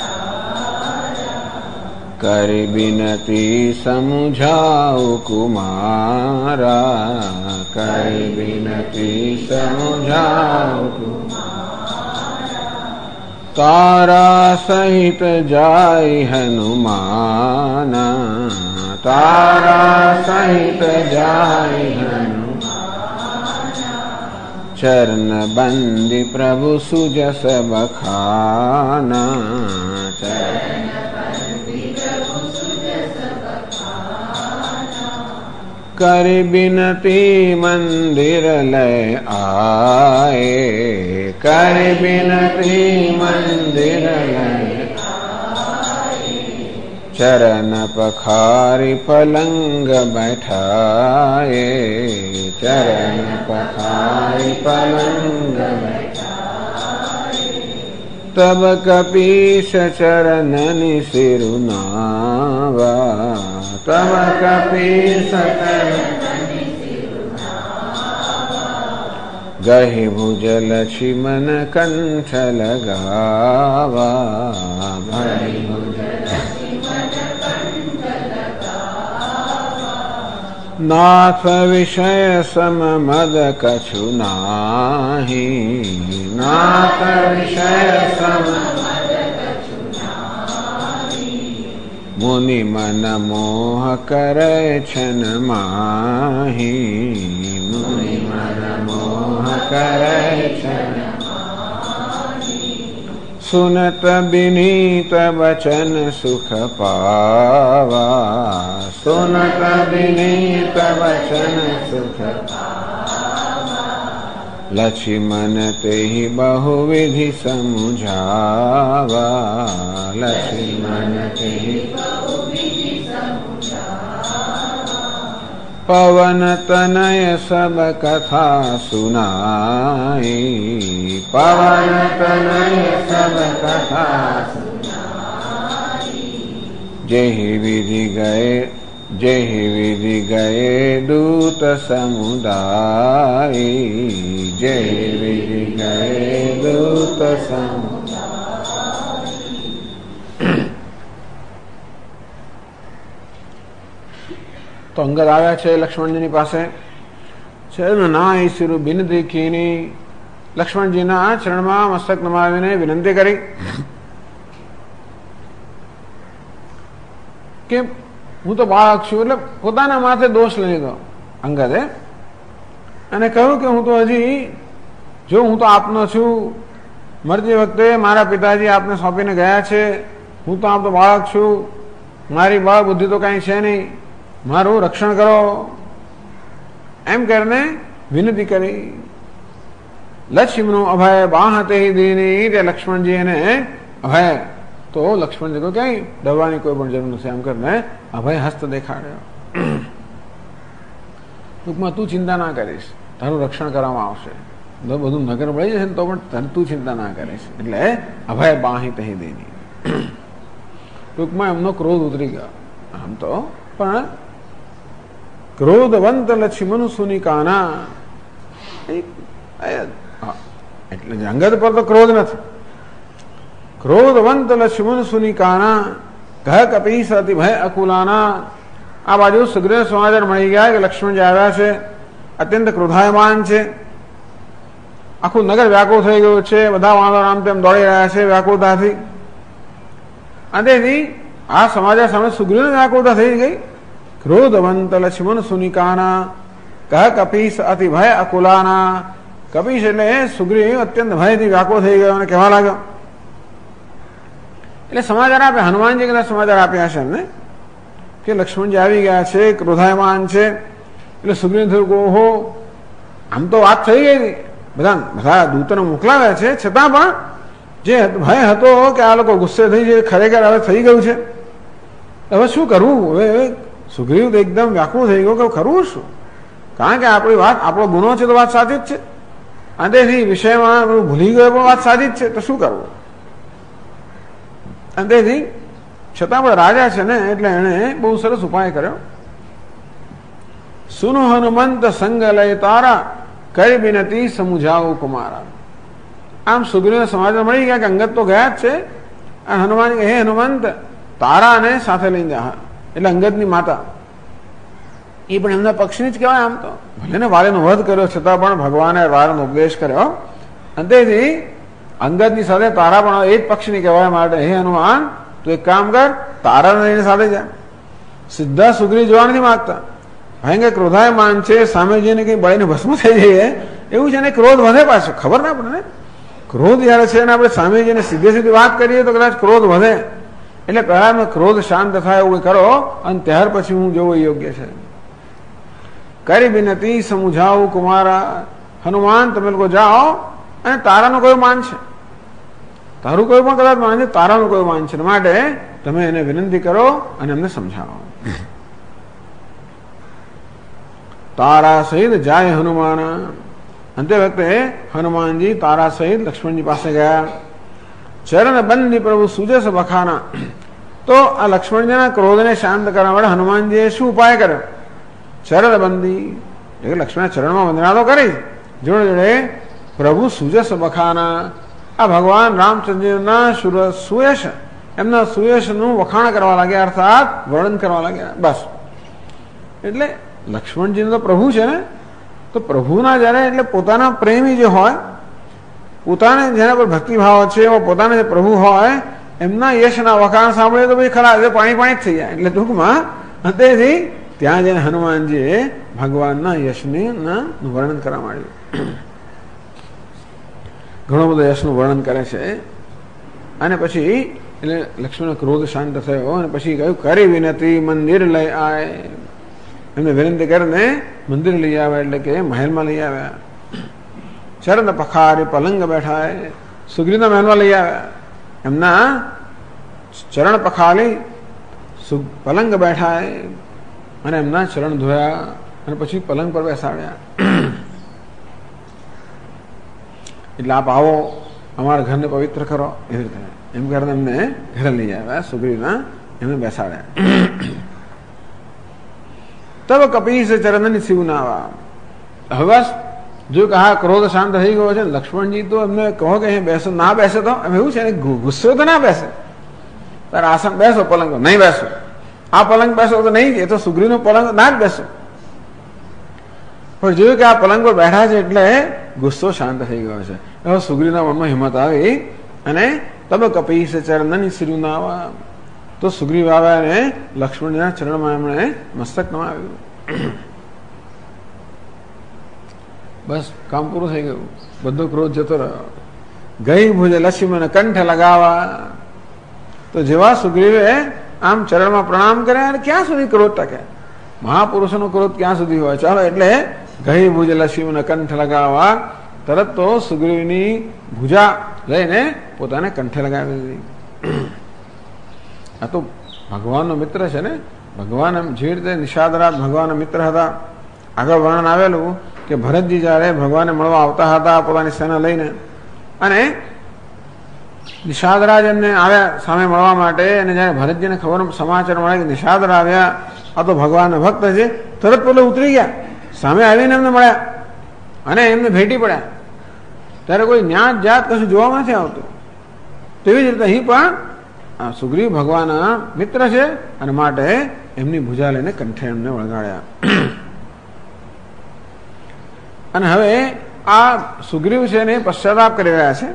कर बिनती समुझाओ कुमारा, कर बिनती समुझाओ कुमारा। तारा सहित जाय हनुमाना, तारा सहित जाय हनुमाना। चरण बंदी प्रभु सुजस बखाना, चरण कर बिनती मंदिर लय आए, कर बिनती मंदिर लय आए। चरण पखारी पलंग बैठाए, चरण पखारी पलंग बैठाए। तब कपीश चरणन सिरुनावा, तब कपीश चरणन सिरुनावा। गहि भुज लक्ष्मण कंठ लगावा, गहि भुज लक्ष्मण कंठ लगावा। नाथ विषय सम मद कछु नाहि, नाथ विषय सम मद कछु नाहि। मुनि मन मोह करे छन माहि, मुनि मन मोह करे छन माहि। सुनत विनीत वचन सुख पावा, सुनत विनीत वचन सुख पावा। लक्ष्मण तेहि बहुविधि समुझावा, लक्ष्मण तेहि बहुविधि समुझावा। पवन तनय सब कथा सुनाई, पवन तनय सब कथा सुनाई। जेहि विधि गए, जेहि विधि गए दूत समुदाय, जेहि विधि गए दूत समुदाय। તો અંગદ આવ્યા છે લક્ષ્મણજીની પાસે. ચરણ નાય શિરુ બિનતી કીની, લક્ષ્મણજીના ચરણમાં મસ્તક નમાવીને વિનંતી કરી કે હું તો બાળક છું. એટલે પોતાના માથે દોષ લઈ લીધો અંગદે અને કહ્યું કે હું તો હજી, જો હું તો આપનો છું, મરતી વખતે મારા પિતાજી આપને સોંપીને ગયા છે, હું તો આપ તો બાળક છું, મારી બાળ બુદ્ધિ તો કાંઈ છે નહીં, મારું રક્ષણ કરો એમ કરીને વિનંતી કરી. લક્ષ્મણનું અભય બાહતે દીની, તે લક્ષ્મણજી એને અભય, તો લક્ષ્મણજી કહ્યું ક્યાંય ડરવાની કોઈ પણ જરૂર નથી એમ કરીને અભય હસ્ત દેખાડ્યો. ટૂંકમાં તું ચિંતા ના કરીશ, તારું રક્ષણ કરવામાં આવશે, બધું નગર મળી જશે ને તો પણ તું ચિંતા ના કરીશ. એટલે અભય બાહી તહી દેની. ટૂંકમાં એમનો ક્રોધ ઉતરી ગયો. આમ તો પણ ક્રોધવંત લક્ષ્મણ સુનિકાના, એટલે અંગદ પર તો ક્રોધ નથી. ક્રોધવંત લક્ષ્મણ સુનિકાના ઘ કપીસ અતિ ભય અકુલાના. આ બાજુ સુગ્રીવ સમાચાર મળી ગયા કે લક્ષ્મણજી આવ્યા છે, અત્યંત ક્રોધાયમાન છે, આખું નગર વ્યાકુળ થઈ ગયું છે, બધા વાંધો આમ તેમ દોડી રહ્યા છે વ્યાકુળતાથી. અંતેથી આ સમાચાર સામે સુગ્રીવને વ્યાકુળતા થઈ ગઈ. ક્રોધવંત લક્ષ્મણ સુનિકાના કહ કપીસ અતિ ભય અકુલાના. કપીસ એટલે સુગ્રીવ અત્યંત ભયથી વ્યાકુળ થઈ ગયો અને કહેવા લાગ્યો. એટલે સમાચાર આપે, હનુમાનજી કદાચ સમાચાર આપ્યા છે એમને કે લક્ષ્મણજી આવી ગયા છે, ક્રોધાયમાન છે. એટલે સુગ્રીવ થયું કે ઓહો, આમ તો વાત થઈ ગઈ હતી, બધા દૂતોને મોકલાવ્યા છે, છતાં પણ જે ભય હતો કે આ લોકો ગુસ્સે થઈ છે, ખરેખર હવે થઈ ગયું છે, હવે શું કરવું. હવે સુગ્રીવ તો એકદમ વ્યાકુળ થઈ ગયો કે કરવું શું, કારણ કે આપણી વાત, આપણો ગુનો છે તો વાત સાચી જ છે, અંતેથી વિષયમાં ભૂલી ગયો પણ વાત સાચી જ છે, તો શું કરવું. અંતેથી છતાં પણ રાજા છે ને એટલે એણે બહુ સરસ ઉપાય કર્યો. સુનો હનુમંત સંગ લય તારા, કરી વિનતી સમુજાવું કુમારા. આમ સુગ્રીવને સમાચાર મળી ગયા કે અંગદ તો ગયા જ છે. અને હનુમાન હે હનુમંત, તારાને સાથે લઈને જા. એટલે અંગદની માતા એ પણ એમના પક્ષની જ કહેવાય. આમ તો ભલે ને વાલીનો વધ કર્યો છતાં પણ ભગવાને વારનો ઉપદેશ કર્યો. અને તેથી અંગદની સાથે તારા પણ એ જ પક્ષની કહેવાય માટે હે હનુમાન તું એક કામ કર, તારાને લઈને સાથે જા. સીધા સુગ્રીવ જોવા નથી માંગતા. ભયંકર ક્રોધાયમાન છે, સામે જઈને કઈ બળીને ભસ્મ થઈ જઈએ એવું છે ને. ક્રોધ વધે પાછો, ખબર ના પડે ને. ક્રોધ જયારે છે ને આપણે સામે જઈને સીધી વાત કરીએ તો કદાચ ક્રોધ વધે. એટલે પહેલા ક્રોધ શાંત થાય એવું કરો અને ત્યાર પછી હું જોવું યોગ્ય છે. કરી વિનતી સમુજાવું કુમારા, હનુમાન તમે લોકો જાઓ અને તારાનું કયું માન છે, તારું કયું પણ કદાચ માન છે, તારાનું કયું માન છે, માટે તમે એને વિનંતી કરો અને એમને સમજાવો. તારા સહિત જાય હનુમાન. અંતે વખતે હનુમાનજી તારા સહિત લક્ષ્મણજી પાસે ગયા. ચરણ બંધી પ્રભુ સુજસ બખાના. તો આ લક્ષ્મણજીના ક્રોધને શાંત કરવા માટે હનુમાનજીએ શું ઉપાય કર્યો? ચરણ બંધી એટલે લક્ષ્મણ ચરણમાં વંદના તો કરી, જોડે જોડે પ્રભુ સુજસ બખાના. આ ભગવાન રામચંદ્રના સુયશ, એમના સુયશનું વખાણ કરવા લાગ્યા, અર્થાત વર્ણન કરવા લાગ્યા. બસ એટલે લક્ષ્મણજીનો તો પ્રભુ છે ને, તો પ્રભુના જયારે એટલે પોતાના પ્રેમી જે હોય, પોતાને જેના પર ભક્તિભાવ છે એમાં પોતાના જે પ્રભુ હોય એમના યશના વખાણ સાંભળે તો ભાઈ ખરા પાણી પાણી જ થઈ જાય. એટલે ટૂંકમાં તેથી ત્યાં જઈને હનુમાનજીએ ભગવાનના યશને વર્ણન કરવા માંડ્યું. ઘણો બધો યશનું વર્ણન કરે છે. અને પછી એટલે લક્ષ્મણ ક્રોધ શાંત થયો અને પછી કહ્યું કરી વિનતી મંદિર લઈ આય. એમને વિનંતી કરીને મંદિર લઈ આવ્યા, એટલે કે મહેલમાં લઈ આવ્યા. ચરણ પખારી પલંગ બેઠા, સુગ્રીવના મહેલમાં લઈ આવ્યા. એમના ચરણ પખાલી પલંગ બેઠા અને એમના ચરણ ધોયા અને પછી પલંગ પર બેસાડ્યા. એટલે આપ આવો, અમારા ઘરને પવિત્ર કરો, એવી રીતે એમ કરીને એમને ઘરે લઈ આવ્યા. સુગ્રીવના એમને બેસાડ્યા. તબ કપીશ ચરણની શિવનાવા. હવે બસ જો કે હા ક્રોધ શાંત થઈ ગયો છે. લક્ષ્મણજી તો એમને કહો કે બેસો, ના બેસે તો એમ એવું છે ને, ગુસ્સો તો ના બેસે. તારે આસન બેસો, પલંગ પર નહીં બેસો, આ પલંગ બેસો તો નહીં, એ તો સુગ્રીવનો પલંગ ના જ બેસો. પણ જોયું કે આ પલંગ પર બેઠા છે એટલે ગુસ્સો શાંત થઈ ગયો છે. હવે સુગ્રીવના મનમાં હિંમત આવી અને તબ કપીશ ચરણની શિવનાવા. તો સુગ્રીવ આવ્યા અને લક્ષ્મણજીના ચરણમાં એમણે મસ્તક નમાવ્યું. બસ કામ પૂરું થઈ ગયું, બધો ક્રોધ જતો રહ્યો. ગઈ ભુજે લક્ષ્મણ કંઠ લગાવા. તો જેવા સુગ્રીવે આમ ચરણમાં પ્રણામ કર્યા અને ક્યાં સુધી ક્રોધ ટકે? મહાપુરુષોનો ક્રોધ ક્યાં સુધી હોય? ચાલો એટલે ગઈ ભુજે લક્ષ્મણ કંઠ લગાવા. તરત તો સુગ્રીવની ભુજા લઈને પોતાને કંઠે લગાવી દીધી. આ તો ભગવાનનો મિત્ર છે ને. ભગવાન એમ જે રીતે નિષાદરાજ ભગવાનના મિત્ર હતા. આગળ વર્ણન આવેલું કે ભરતજી જયારે ભગવાનને મળવા આવતા હતા પોતાની સેના લઈને, અને નિષાદરાજ એમને આવ્યા સામે મળવા માટે, અને જયારે ભરતજીને ખબર સમાચાર મળે કે નિષાદરાજ આવ્યા, આ તો ભગવાનના ભક્ત છે, તરત પેલો ઉતરી ગયા, સામે આવીને એમને મળ્યા અને એમને ભેટી પડ્યા. ત્યારે કોઈ જ્ઞાત જાત કશું જોવા નથી આવતું. તેવી જ રીતે અહીં પણ સુગ્રીવ ભગવાનના મિત્ર છે અને માટે એમની ભુજા લઈને કંઠે એમને વળગાડ્યા. અને હવે આ સુગ્રીવ છે ને પશ્ચાતાપ કરી રહ્યા છે.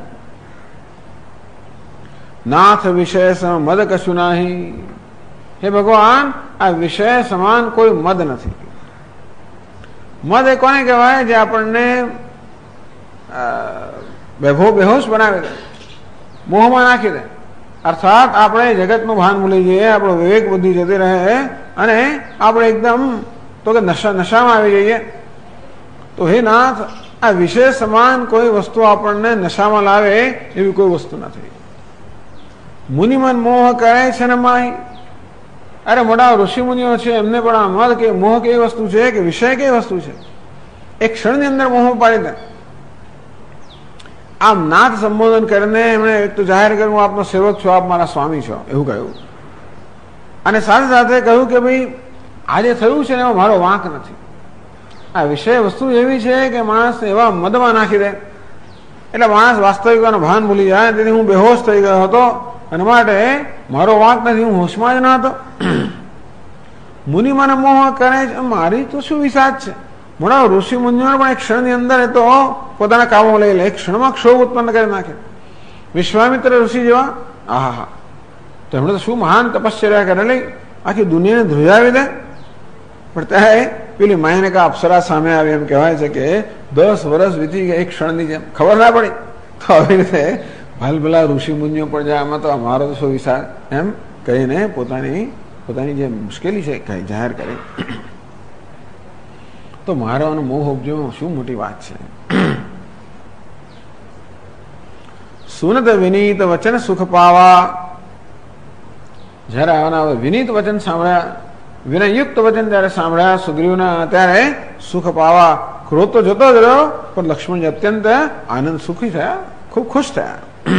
નાથ વિષય મદ કશું નહીં. હે ભગવાન, આ વિષય સમાન કોઈ મદ નથી. મદ એ કોને કહેવાય? જે આપણને બેહોશ બનાવી દે, મોહમાં નાખી દે. અર્થાત આપણે જગતનું ભાન ભૂલી જઈએ, આપણો વિવેક બુદ્ધિ જતી રહે અને આપણે એકદમ તો કે નશામાં આવી જઈએ. તો હે નાથ, આ વિષય સમાન કોઈ વસ્તુ આપણને નશામાં લાવે એવી કોઈ વસ્તુ નથી. મુનિમન મોહ કરે છે ને માહી. અરે મોટા ઋષિ મુનિઓ છે, એમને પણ આ મદ કે મોહ કેવી વસ્તુ છે, કે વિષય કેવી વસ્તુ છે, એક ક્ષણની અંદર મોહ પાડી દે. આમ નાથ સંબોધન કરીને એમણે એક તો જાહેર કર્યું, હું આપનો સેવક છું, આપ મારા સ્વામી છો, એવું કહ્યું. અને સાથે સાથે કહ્યું કે ભાઈ આજે થયું છે ને એમાં મારો વાંક નથી. આ વિષય વસ્તુ એવી છે કે માણસને એવા મદમાં નાખી દે એટલે માણસ વાસ્તવિકતાનું ભાન ભૂલી જાય. તેથી હું બેહોશ થઈ ગયો હતો અને માટે મારો વાંક નથી, હું હોશમાં જ ન હતો. મુનિ મને મોહ કરે છે, મારી તો શું વિષાદ છે. મોડા ઋષિ મુનિઓ પણ એક ક્ષણની અંદર એ તો પોતાના કામો લઈ લે, એક ક્ષણમાં ક્ષોભ ઉત્પન્ન કરી નાખે. વિશ્વામિત્ર ઋષિ જેવા આહા, તો એમણે તો શું મહાન તપશ્ચર્યા કરેલી, આખી દુનિયાને ધ્રુજાવી દે. પણ ત્યાં પેલી માયનકા અપ્સરા સામે આવી, એમ કહેવાય છે કે 10 વર્ષ વીતી ગયા એક ક્ષણની જેમ, ખબર ના પડી. તો આવી રીતે ભલ ભલા ઋષિ મુનિઓ પણ જાય, આમાં તો અમારો તો શું વિચાર એમ કહીને પોતાની જે મુશ્કેલી છે કઈ જાહેર કરી. તો મારો અને મોહ ઉપજો શું મોટી વાત છે. સુનત વિનીત વચન સુખ પાવા. જયારે આવાના વિનીત વચન સાંભળ્યા, વિનયુક્ત વચન જયારે સાંભળ્યા સુગ્રીવના, ત્યારે સુખ પાવા. ક્રોધ તો જતો જ રહ્યો, પણ લક્ષ્મણજી અત્યંત આનંદ સુખી થયા, ખૂબ ખુશ થયા.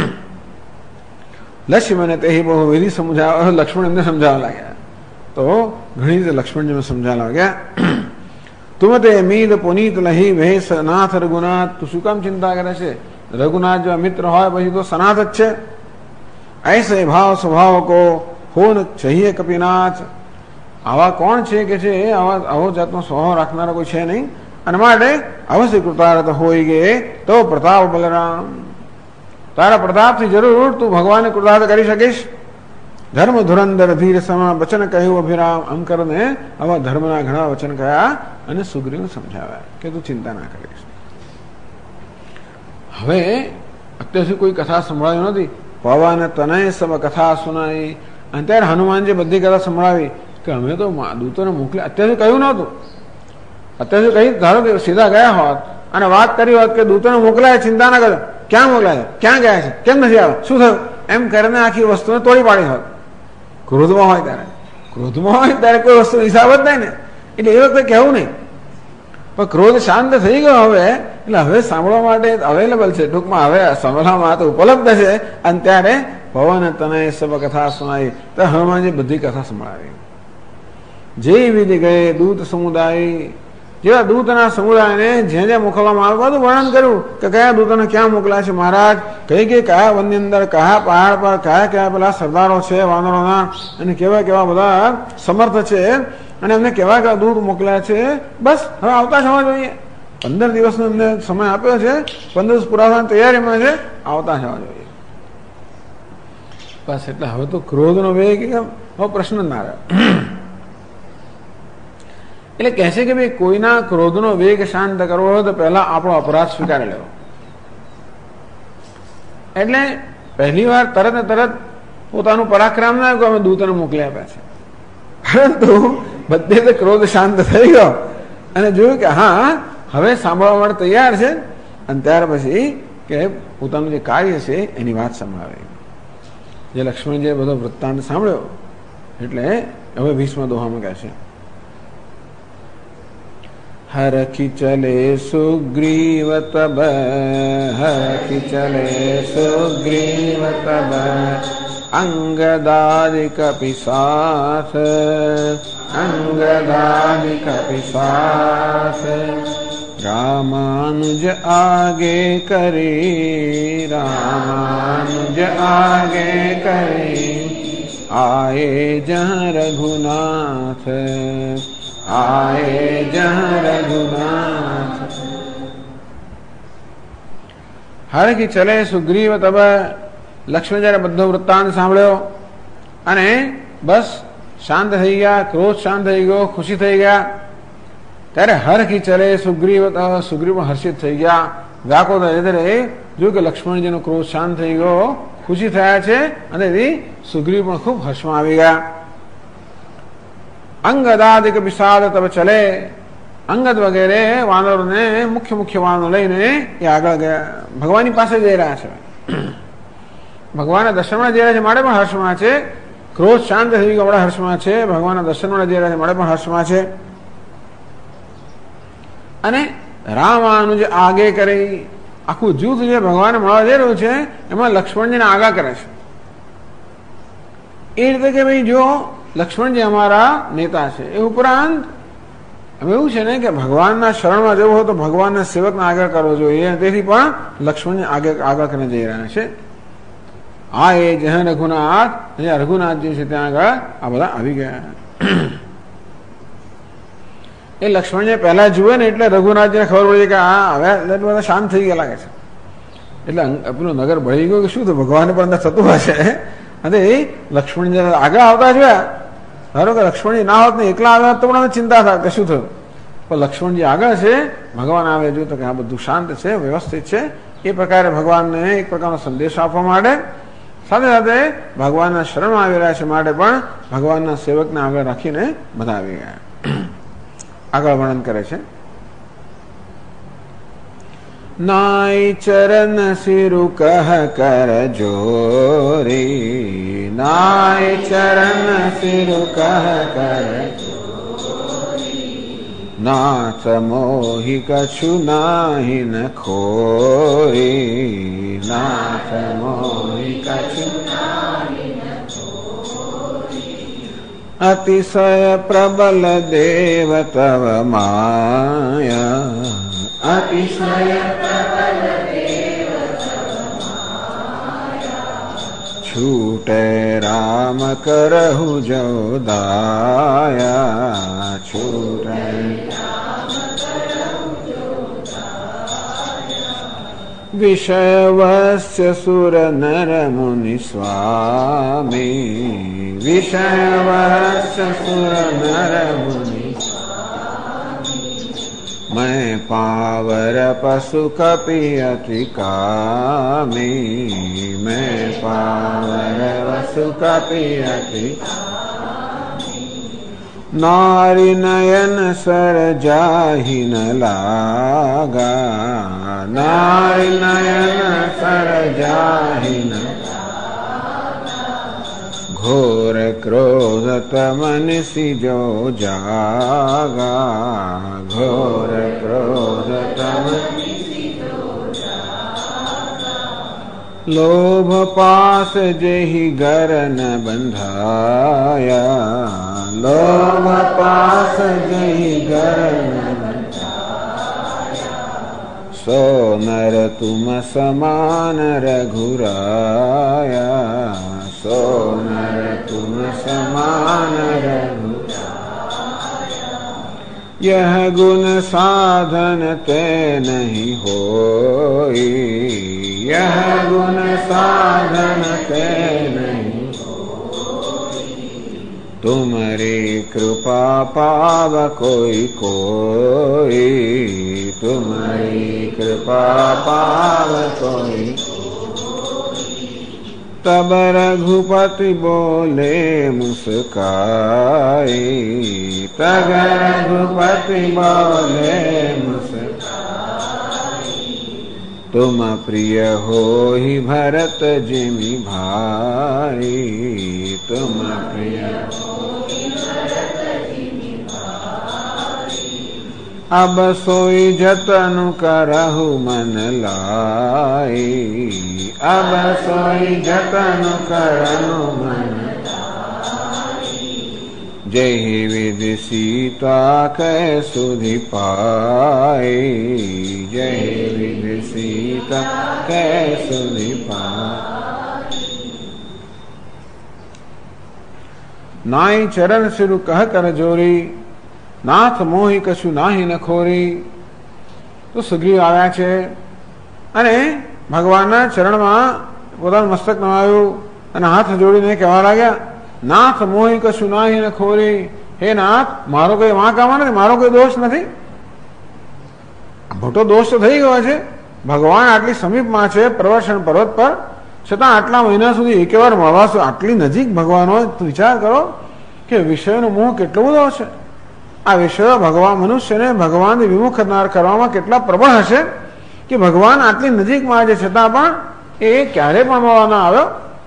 લક્ષ્મણે તે બહુ વિધિ સમજાવ, લક્ષ્મણ એમને સમજાવવા લાગ્યા. તો ઘણી રીતે લક્ષ્મણજીને સમજાવવા લાગ્યા. તુમ તે મીદ પુનીત લહી ભેસ નાથ રઘુનાથ. તું શું કામ ચિંતા કરે છે? રઘુનાથ જો મિત્ર હોય પછી તો સનાથ જ છે. ऐसे भाव स्वभाव को हो न चाहिए कपिनाथ. આવા કોણ છે કે છે આવો જાતનો સ્વભાવ રાખનારા કોઈ છે નહીં, અને માટે અવશ્ય કૃતાર્થ હોય ગે તો પ્રતાપ બલરામ. તારા પ્રતાપથી જરૂર તું ભગવાનને કૃતાર્થ કરી શકીશ. ધર્મ ધુરંધર ધીર સમા વચન કહ્યું અભિરામ. આમ કરીને આવા ધર્મના ઘણા વચન કહ્યા અને સુગ્રીવને સમજાવ્યા કે તું ચિંતા ના કરીશ. હવે અત્યાર સુધી કોઈ કથા સંભળાવી નથી. પવન તનય સબ કથા સુનાઈ. અને ત્યારે હનુમાનજી બધી કથા સંભળાવી કે અમે તો દૂતોને મોકલ્યા. અત્યાર સુધી કહ્યું નહોતું. અત્યાર સુધી કહી ધારો કે સીધા ગયા હોત અને વાત કરી હોત કે દૂતોને મોકલાય, ચિંતા ના કરો, ક્યાં મોકલાય, ક્યાં ગયા છે, કેમ નથી આવ્યા, શું થયું, એમ કરીને આખી વસ્તુને તોડી પાડી હોત. ક્રોધમાં હોય ત્યારે કોઈ વસ્તુ હિસાબ જ નહીં ને, એટલે એ વખતે કહેવું નહીં. પણ ક્રોધ શાંત થઈ ગયો હવે, એટલે હવે સાંભળવા માટે અવેલેબલ છે, ટૂંકમાં હવે સાંભળવા માટે ઉપલબ્ધ છે. અને ત્યારે પવન તને સબ કથા સુનાઈ. તો હનુમાનજી બધી કથા સંભળાવી. જે વિધિ ગયે દૂત સમુદાય. જેવા દૂતના સમુદાયને જે મોકલવામાં આવે બધું વર્ણન કર્યું કે કયા દૂતોને ક્યાં મોકલ્યા છે મહારાજ, કઈ કયા વનની અંદર, કયા પહાડ પર, કયા પેલા સરદારો છે વાનરોના, અને કેવા બધા સમર્થ છે, અને એમને કેવા દૂત મોકલ્યા છે. બસ હવે આવતા જવા જોઈએ. 15 દિવસનો એમને સમય આપ્યો છે, 15 દિવસ પૂરા થવાની તૈયારીમાં છે, આવતા જવા જોઈએ. બસ એટલે હવે તો ક્રોધનો વેગ હવે પ્રશ્ન ના રહ્યો. એટલે કહે છે કે ભાઈ કોઈના ક્રોધનો વેગ શાંત કરવો હોય તો પહેલા આપણો અપરાધ સ્વીકારી લેવો. એટલે પહેલી વાર તરત પોતાનું પરાક્રમ ના અમે દૂતને મોકલી આપ્યા છે, પરંતુ બધે તો ક્રોધ શાંત થઈ ગયો અને જોયું કે હા હવે સાંભળવા માટે તૈયાર છે. અને ત્યાર પછી કે પોતાનું જે કાર્ય છે એની વાત સંભળાવે. જે લક્ષ્મણજીએ બધો વૃત્તાંત સાંભળ્યો એટલે હવે 20મા દોહામાં કહે છે, હરખી ચલે સુગ્રીવ તબ, હરખી ચલે સુગ્રીવ તબ, અંગદાદિક પિસાસ, અંગદાદિક પિસાસ, રામાનુજ આગે કરી, રામાનુજ આગે કરી, આયે જહ રઘુનાથ, આયે જહ રઘુનાથ. હરખી ચલે સુગ્રીવ તબ. લક્ષ્મણ જયારે બધો વૃત્તાંત સાંભળ્યો અને બસ શાંત થઈ ગયા, ક્રોધ શાંત થઈ ગયો, ખુશી થઈ ગયા, ત્યારે હરખી ચલે સુગ્રીવ. સુગ્રીવ હર્ષિત થઈ ગયા, વ્યાકો જોયું કે લક્ષ્મણજીનો ક્રોધ શાંત થઈ ગયો, ખુશી થયા છે, અને સુગ્રીવ પણ ખૂબ હર્ષમાં આવી ગયા. અંગદાદિક વિષાદ તબ ચલે. અંગદ વગેરે વાનરોને મુખ્ય વાનરો લઈને એ આગળ ગયા, ભગવાનની પાસે જઈ રહ્યા છે. ભગવાનના દર્શનમાં જઈ રહ્યા છે માટે પણ હર્ષમાં છે, ક્રોધ શાંત થઈ ગયો બડા હર્ષમાં છે, ભગવાનના દર્શનમાં જઈ રહ્યા છે માટે પણ હર્ષમાં છે. અને રામાનુજ આગે કરી. આખું જૂથ જે ભગવાન મળવા જઈ રહ્યું છે એમાં લક્ષ્મણજીને આગા કરે છે. એ રીતે કે ભાઈ જો લક્ષ્મણજી અમારા નેતા છે, એ ઉપરાંત હવે એવું છે ને કે ભગવાનના શરણમાં જવું હોય તો ભગવાનના સેવકને આગળ કરવો જોઈએ. તેથી પણ લક્ષ્મણને આગળ કરીને જઈ રહ્યા છે. આ એ જહન રઘુનાથ, અહીંયા રઘુનાથજી છે ત્યાં આગળ આ બધા આવી ગયા. એ લક્ષ્મણને પહેલા જુએ ને એટલે રઘુનાથજીને ખબર પડી કે આ હવે બધા શાંત થઈ ગયા લાગે છે. એટલે પેલું નગર બળી ગયું કે શું થયું, ભગવાનને પણ અંદર થતું હશે. અને એ લક્ષ્મણજી આગળ આવતા જોયા. ધારો કે લક્ષ્મણજી ના હોત ને એકલા આવ્યા તો પણ ચિંતા થાય કે શું થયું, પણ લક્ષ્મણજી આગળ છે, ભગવાન આવે જો તો કે આ બધું શાંત છે, વ્યવસ્થિત છે. એ પ્રકારે ભગવાનને એક પ્રકારનો સંદેશ આપવા માટે સાથે સાથે ભગવાનના શરણમાં આવી રહ્યા છે માટે પણ ભગવાનના સેવકને આગળ રાખીને બધા આવી ગયા. આગળ વર્ણન કરે છે. नाई चरण सिरु कह कर जोरी, नाई चरण सिरु कह कर नाथ मोहि कछु नाही न खोरी, नाथ मोहि कछु अतिशय प्रबल देव तव माया, अतिशय प्रबल देव तव माया, छूटे राम करहु जो दाया, छूटे राम करहु जो दाया, विषयवस्य सुर नर मुनि स्वामी, विषयवस्य सुर नर मुनि मैं पावर पशु कपि अति कामी, मैं पावर पशु कपि अति कामी, नारी नयन सर जाहि न लागा, नारी नयन सर जाहि न घोर क्रोध तमन सिजो जागा, घोर क्रोध तमन सिजो जागा, लोभ पास जेहि गरन बंधाया, लोभ पास जेहि गरन बंधाया, सो नर तुम समान रघुराया, सो नर तुम समान रघुराया, यह गुण साधन ते नहीं होई, यह गुण साधन ते नहीं होई, तुम्हारी कृपा पाव कोई कोई, तुम्हारी कृपा पाव कोई। तब रघुपति बोले मुस्काई, तब रघुपति बोले मुस्काई, तुम प्रिय हो ही भरत जिमि भाई, तुम प्रिय हो ही भरत जिमि भाई, अब सोई जतन करहु मन लाई, अब सोई जतन करनु मन लाई, जहि विधि सीता कै सुधि पाई, जहि विधि सीता कै सुधि पाई, नाई चरण सिरु कह कर जोरी, नाथ मोहि कछु नाही न खोरी. તો સુગ્રીવ આવ્યા છે અને ભગવાનના ચરણમાં પોતાનું મસ્તક નવાયું અને હાથ જોડીને કહેવા લાગ્યા, નાથ મોહી કશું નાહી ને ખોરી, હે નાથ મારો કોઈ વાંક આમાં નથી, મારો કોઈ દોષ નથી. મોટો દોષ તો થઈ ગયો છે. ભગવાન આટલી સમીપમાં છે પ્રવર્ષણ પર્વત પર, છતાં આટલા મહિના સુધી એકેવાર મળવા, આટલી નજીક ભગવાન હોય તો વિચાર કરો કે વિષયનો મોહ કેટલો બધો હશે. આ વિષયો ભગવાન મનુષ્યને ભગવાનથી વિમુખ કરવામાં કેટલા પ્રબળ હશે કે ભગવાન આટલી નજીકમાં છે છતાં પણ એ ક્યારે પણ મળવા ના આવ્યો.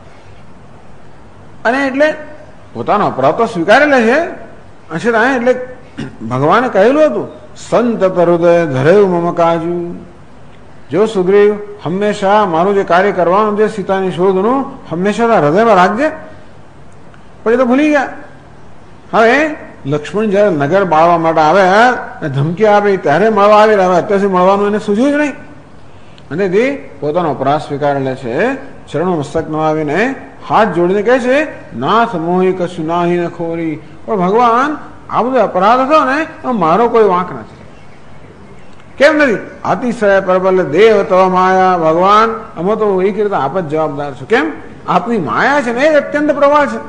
અને એટલે પોતાનો અપરાધ તો સ્વીકારી લે છે છતાં એટલે ભગવાને કહેલું હતું, સંત હૃદય ધરેવ મમ કાજુ. જો સુગ્રીવ હંમેશા મારું જે કાર્ય કરવાનું છે સીતાની શોધનું હંમેશા હૃદયમાં રાખજે. પછી તો ભૂલી ગયા. હવે લક્ષ્મણ જયારે નગર બાળવા માટે આવે અને ધમકી આપે ત્યારે મળવા આવી રહ્યા, અત્યારથી મળવાનું એને સૂઝ્યું જ નહીં. અને તે પોતાનો અપરાધ સ્વીકાર લે છે, ચરણો મસ્તક નવાવીને હાથ જોડીને કહે છે, નાથ મોહી કશું નાહી ન ખોરી. પણ ભગવાન, આ બધો અપરાધ હતો ને મારો કોઈ વાંક નથી. કેમ નથી? અતિશય પ્રબલ દેવ તવ માયા. ભગવાન, અમે તો એક રીતે આપ જ જવાબદાર છો. કેમ? આપની માયા છે ને એ અત્યંત પ્રબળ છે.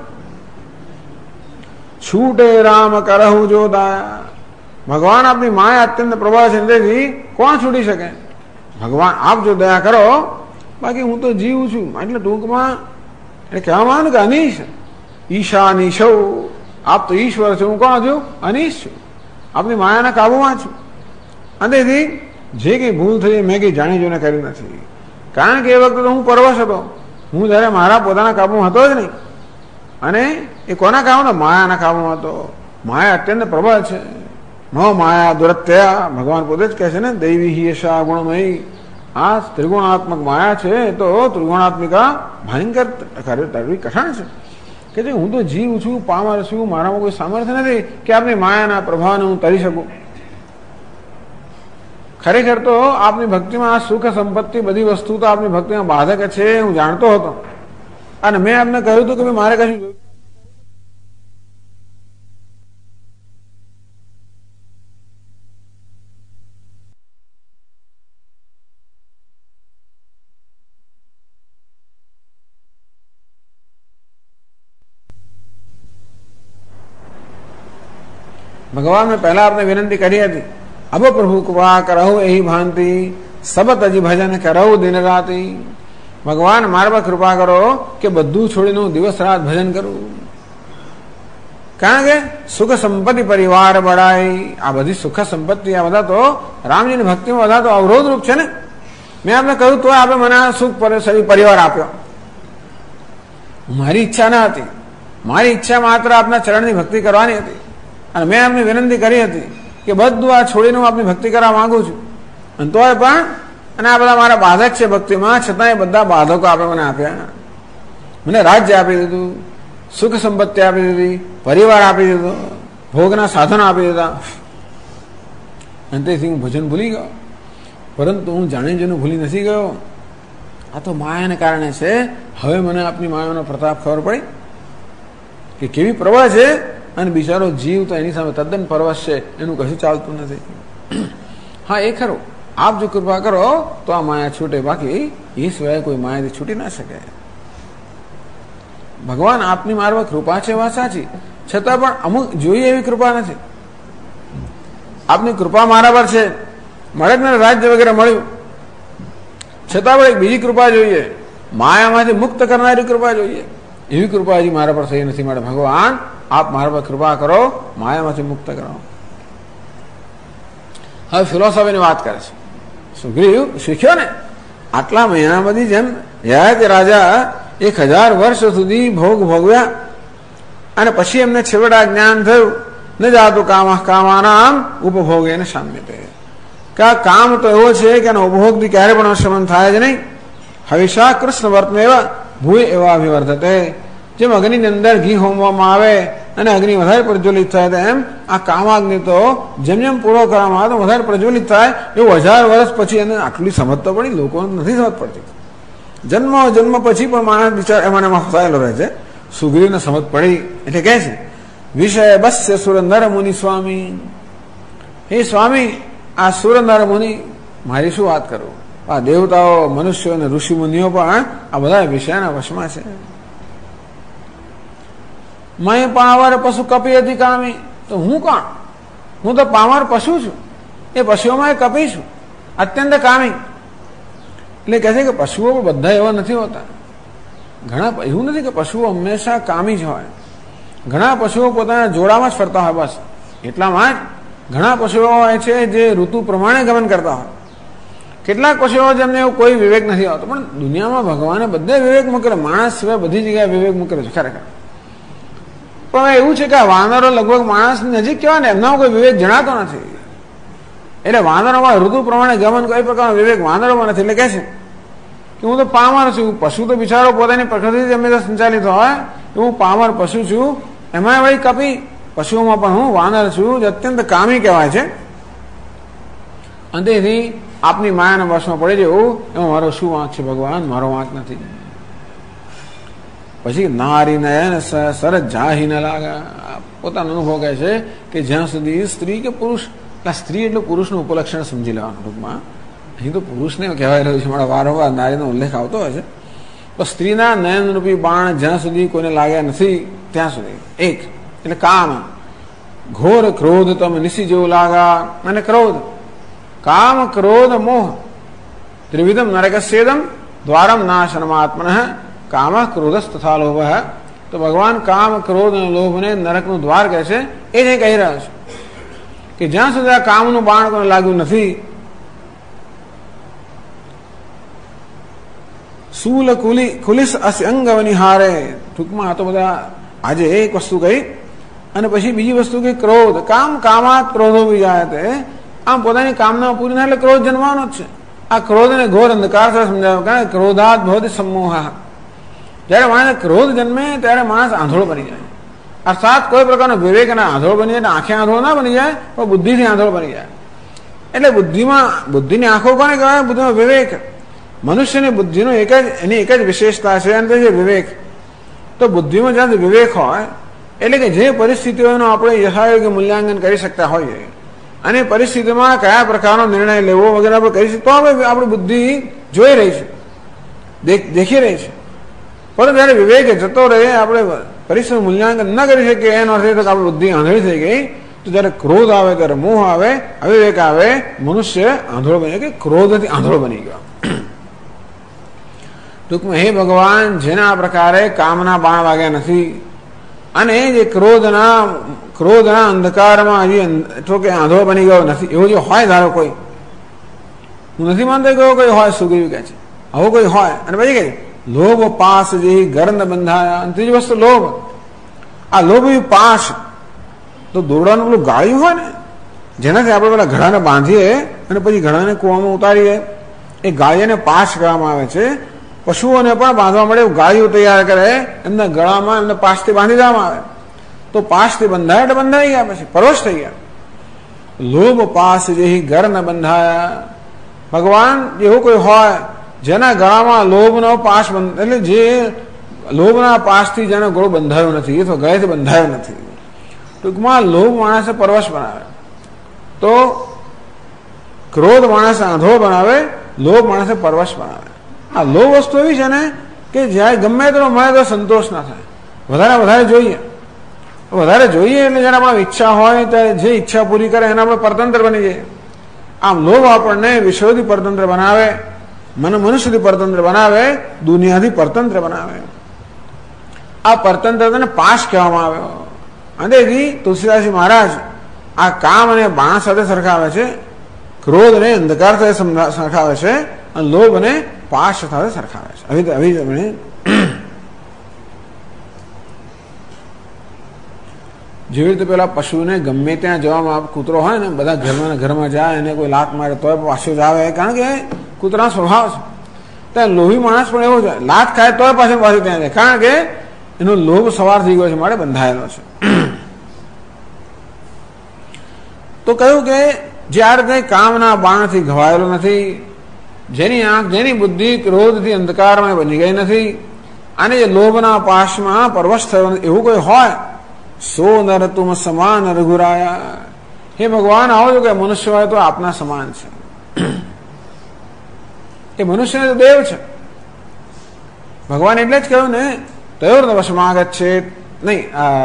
છૂટે રામ કરહુ જો દાયા. ભગવાન, આપની માયા અત્યંત પ્રબળ છે, તેથી કોણ છૂટી શકે? ભગવાન, આપ જો દયા કરો, બાકી હું તો જીવ છું. એટલે ટૂંકમાં એ કહેવામાં આવે કે અનીશ ઈશાનીશૌ. આપ તો ઈશ્વર છો, હું કોણ છું? અનીશ છું. આપની માયાના કાબુમાં છું. અને તેથી જે કંઈ ભૂલ થઈ મેં કંઈ જાણી જોઈને કરી નથી. કારણ કે એ વખતે તો હું પરવશ હતો. હું જયારે મારા પોતાના કાબુમાં હતો જ નહીં. અને એ કોના કાબુમાં? માયાના કાબુમાં હતો. માયા અત્યંત પ્રબળ છે. નો માયા દુરત્યા. ભગવાન પોતે જ કહે છે ને, દૈવી હિયશા ગુણમયી. આ ત્રિગુણાત્મક માયા છે, એ તો ત્રિગુણાત્મિકા ભયંકર કઠણ છે. કે જે હું તો જીવ છું, પામર છું, મારામાં કોઈ સામર્થ્ય નથી કે આપની માયાના પ્રભાવને હું તરી શકું. ખરેખર તો આપની ભક્તિમાં આ સુખ સંપત્તિ બધી વસ્તુ તો આપની ભક્તિમાં બાધક છે, હું જાણતો હતો. અને મેં આપને કહ્યું હતું કે મારે કશું ભગવાન મેં પહેલા આપને વિનંતી કરી હતી, અબ પ્રભુ કૃપા કરહુ એહી ભાંતિ, સબત અજી ભજન કરહુ દિન રાતી. ભગવાન, મારા પર કૃપા કરો કે બધું છોડીને હું દિવસ રાત ભજન કરું. કારણ કે સુખ સંપત્તિ પરિવાર બળાય. આ બધી સુખ સંપત્તિ આ બધા તો રામજીની ભક્તિમાં બધા તો અવરોધ રૂપ છે ને. મેં આપને કહ્યું તો આપણે મને આ સુખ પરિવાર આપ્યો. મારી ઈચ્છા ના હતી. મારી ઈચ્છા માત્ર આપના ચરણની ભક્તિ કરવાની હતી. અને મેં આપને વિનંતી કરી હતી કે બધું આ છોડીને હું આપની ભક્તિ કરવા માંગુ છું. અને તોય પણ, અને આ બધા મારા બાધક છે ભક્તિમાં, છતાં એ બધા બાધકો આપણે મને આપ્યા. મને રાજ્ય આપી દીધું, સુખ સંપત્તિ આપી દીધી, પરિવાર આપી દીધો, ભોગના સાધનો આપી દીધા. અને તેથી હું ભજન ભૂલી ગયો. પરંતુ હું જાણી જોઈને ભૂલી નથી ગયો. આ તો માયાને કારણે છે. હવે મને આપની માયાનો પ્રતાપ ખબર પડી કે કેવી પ્રબળ છે. અને બિચારો જીવ તો એની સામે તદ્દન પરવશ છે, એનું કશું ચાલતું નથી. હા, એ ખરું, આપ જો કૃપા કરો તો આ માયા છૂટે, બાકી એ સિવાય કોઈ માયાથી છૂટી ના શકે. ભગવાન, આપની મારા પર કૃપા છે વાત સાચી, છતાં પણ અમુક જોઈએ એવી કૃપા નથી. આપની કૃપા મારા પર છે, મળે રાજ્ય વગેરે મળ્યું, છતાં પણ એક બીજી કૃપા જોઈએ, માયામાંથી મુક્ત કરનારી કૃપા જોઈએ. એવી કૃપા હજી મારા પર થઈ નથી. મળે ભગવાન, આપ મારા પર કૃપા કરો, માયામાંથી મુક્ત કરો. હવે ફિલોસોફીની વાત કરે છે. સુગ્રીવ શીખ્યો ને, આટલા મહિનામાંથી જેમ યયાતિ રાજા 1000 વર્ષ સુધી ભોગ ભોગવ્યા અને પછી એમને છેવટા જ્ઞાન થયું, ન જાતું કામાનામ ઉપભોગે ને શામ્યતે. કે આ કામ તો એવો છે કે એનો ઉપભોગથી ક્યારે પણ શમન થાય જ નહીં. હવિષા કૃષ્ણ વર્તને એવા ભૂય એવા અભિવર્ધતે. જેમ અગ્નિની અંદર ઘી હોમવામાં આવે અને અગ્નિ વધારે પ્રજ્વલિત થાય, તેમ આ કામાગ્નિ તો જેમ જેમ પૂરો કરવામાં આવે તો વધારે પ્રજ્વલિત થાય. એવું 1000 વર્ષ પછી એને આટલી સમજ તો પડી, લોકોને નથી સમજ પડતી. જન્મ પછી પણ માણસ બિચાર એમાં ફસાયેલો રહે છે. સુગ્રીવને સમજ પડી એટલે કહે છે, વિષય બસ્ય સુર નર મુનિ સ્વામી. હે સ્વામી, આ સુર નર મુનિ, મારી શું વાત કરું, આ દેવતાઓ, મનુષ્યો અને ઋષિ મુનિઓ પણ આ બધા વિષયના વશમાં છે. મેં પાવર પશુ કપી હતી કામી. તો હું કોણ? હું તો પાવર પશુ છું. એ પશુઓમાં એ કપી છું, અત્યંત કામી. એટલે કહે છે કે પશુઓ બધા એવા નથી હોતા. ઘણા એવું નથી કે પશુઓ હંમેશા કામી જ હોય. ઘણા પશુઓ પોતાના જોડામાં જ ફરતા હોય, બસ એટલામાં જ. ઘણા પશુઓ હોય છે જે ઋતુ પ્રમાણે ગમન કરતા હોય. કેટલાક પશુઓ જેમને એવું કોઈ વિવેક નથી આવતો. પણ દુનિયામાં ભગવાને બધે વિવેક મૂકેલો, માણસ સિવાય બધી જગ્યાએ વિવેક મૂકેલો છે ખરેખર. પણ એવું છે કે વાનરો લગભગ માણસની નજીક કહેવાય ને, એમનામાં કોઈ વિવેક જણાતો નથી. એટલે વાનરોમાં ઋતુ પ્રમાણે ગમન કોઈ પ્રકારનો વિવેક વાનરોમાં નથી. એટલે કહે છે કે હું તો પામર છું. પશુ તો બિચારો પોતાની પ્રકૃતિથી હંમેશા સંચાલિત હોય, હું પામર પશુ છું. એમાં વળી કપી પશુઓમાં પણ હું વાનર છું જે અત્યંત કામી કહેવાય છે, અને તેથી આપની માયાના વશમાં પડી જવું એમાં મારો શું વાંક છે ભગવાન? મારો વાંક નથી. પછી નારી નયન સરસ જાહી ન લાગા. પોતાનો અનુભવ કહે છે કે જ્યાં સુધી સ્ત્રી કે પુરુષ, સ્ત્રી એટલે પુરુષનું ઉપલક્ષણ સમજી લેવાનું. ટૂંકમાં અહીં તો પુરુષને કહેવાય રહ્યું છે, મારા વારંવાર નારીનો ઉલ્લેખ આવતો હોય છે. તો સ્ત્રીના નયનરૂપી બાણ જ્યાં સુધી કોઈને લાગ્યા નથી ત્યાં સુધી એક એટલે કામ, ઘોર ક્રોધ તમ નિશી જેવું લાગા, અને ક્રોધ, કામ ક્રોધ મોહ ત્રિવિધમ નરકસ્યેદમ દ્વારમ નાશનમાત્મન કામ ક્રોધસ તથા લોભ. તો ભગવાન કામ ક્રોધ અને લોભને નરકનું દ્વાર કહે છે. એ જ કહી રહ્યા છે કે જ્યાં સુધી આ કામનું બાણ કોને લાગ્યું નથી, શૂલ ખુલિસ અંગ નિહારે. ટૂંકમાં આ તો બધા આજે એક વસ્તુ કહી અને પછી બીજી વસ્તુ કહી ક્રોધ. કામ કામાત ક્રોધો બી જાય તે, આમ પોતાની કામના પૂરી ના એટલે ક્રોધ જન્મવાનો જ છે. આ ક્રોધને ઘોર અંધકાર સાથે સમજાવ્યો, કારણ ક્રોધાત ભવતિ સમોહા. જયારે માણસ ક્રોધ જન્મે ત્યારે માણસ આંધળો બની જાય, અર્થાત કોઈ પ્રકારનો વિવેક અને આંધળો બની જાય. આંખે આંધળો ના બની જાય પણ બુદ્ધિથી આંધળો બની જાય. એટલે બુદ્ધિની આંખો કોને કહેવાય? બુદ્ધિમાં વિવેક. મનુષ્યની બુદ્ધિનો એની એક જ વિશેષતા છે, અને તે છે વિવેક. તો બુદ્ધિમાં જ્યાં વિવેક હોય એટલે કે જે પરિસ્થિતિઓનું આપણે યથાયોગ્ય મૂલ્યાંકન કરી શકતા હોઈએ અને પરિસ્થિતિમાં કયા પ્રકારનો નિર્ણય લેવો વગેરે આપણે કરી શકીએ, તો આપણી બુદ્ધિ જોઈ રહી છે, દેખી રહી છે. પરંતુ જયારે વિવેક જતો રહે, આપણે પરિસ્થિતિનું મૂલ્યાંકન ન કરી શકીએ, એનો અર્થ એ તો આપણી બુદ્ધિ આંધળી થઈ ગઈ. તો જયારે ક્રોધ આવે, ત્યારે મોહ આવે, અવિવેક આવે, મનુષ્ય આંધળો બની કે ક્રોધથી આંધળો બની ગયો. ટૂંકમાં હે ભગવાન, જેના પ્રકારે કામના બાણ વાગ્યા નથી અને જે ક્રોધના અંધકારમાં હજી એટલો કે આંધળો બની ગયો નથી, એવો જો હોય, ધારો કોઈ, હું નથી માનતો કે કોઈ હોય, સુગ્રીવ કહે છે આવો કોઈ હોય. અને પછી કહે લોભ પાસ જે ગર્દ બંધાયા. અને ત્રીજી વસ્તુ લોભ. આ લોભ પાસ તો દોરડાનું પેલું ગાળ્યું હોય ને, જેનાથી આપણે પેલા ઘડાને બાંધીએ અને પછી ઘડાને કૂવામાં ઉતારીએ, એ ગાળીને પાસ કહેવામાં આવે છે. પશુઓને પણ બાંધવા મળે ગાળીઓ તૈયાર કરે, એમના ગળામાં એમને પાસથી બાંધી દેવામાં આવે. તો પાસથી બંધાય એટલે બંધાઈ ગયા, પછી પરવશ થઈ ગયા. લોભ પાસ જે ઘર ન બંધાયા. ભગવાન એવું કોઈ હોય જેના ગળામાં લોભનો પાસ એટલે જે લોભના પાસથી જેનો ગળો બંધાયો નથી અથવા ગળેથી બંધાયો નથી. ટૂંકમાં લોભ માણસે પરવશ બનાવે, તો ક્રોધ માણસે આંધળો બનાવે, લોભ માણસે પરવશ બનાવે. આ લોભ વસ્તુ એવી છે ને કે જ્યારે ગમે તેનો મળે તો સંતોષ ના થાય, વધારે જોઈએ એટલે જયારે આપણા ઈચ્છા હોય ત્યારે જે ઈચ્છા પૂરી કરે એને આપણે પરતંત્ર બની જઈએ. આમ લોભ આપણને વિશ્વથી પરતંત્ર બનાવે, મનુષ્યથી પરતંત્ર બનાવે, દુનિયાથી પરતંત્ર બનાવે. આ પરતંત્રતાને પાસ કહેવામાં આવ્યો. અને તેથી તુલસીદાસજી મહારાજ આ કામ અને બાણ સાથે સરખાવે છે, ક્રોધ અને અંધકાર સાથે સરખાવે છે, અને લોભ અને પાશ સાથે સરખાવે છે. જેવી રીતે પેલા પશુને ગમે ત્યાં જવામાં, કૂતરો હોય ને, બધા ઘરમાં જાય અને કોઈ લાત મારે તોય પાછો જ આવે, કારણ કે કૂતરાનો સ્વભાવ છે. ત્યાં લોભી માણસ પણ એવો છે, લાત ખાય તોય પાછું ત્યાં જાય, કારણ કે એનો લોભ સવાર થઈ ગયો છે, માટે બંધાયેલો છે. તો કહ્યું કે જે આ રીતે કામના બાણથી ઘવાયેલો નથી, જેની આંખ, જેની બુદ્ધિ ક્રોધથી અંધકારમાં બની ગઈ નથી, અને જે લોભના પાશમાં પરવશ થયો નથી, એવું કોઈ હોય, સો નર તુમ સમાન રઘુરાયા. હે ભગવાન, આવો છો કે મનુષ્ય હોય તો આપના સમાન છે. એ મનુષ્ય તો દેવ છે. ભગવાન એટલે જ કહ્યું ને, તયોર વશમાગત છે નહીં,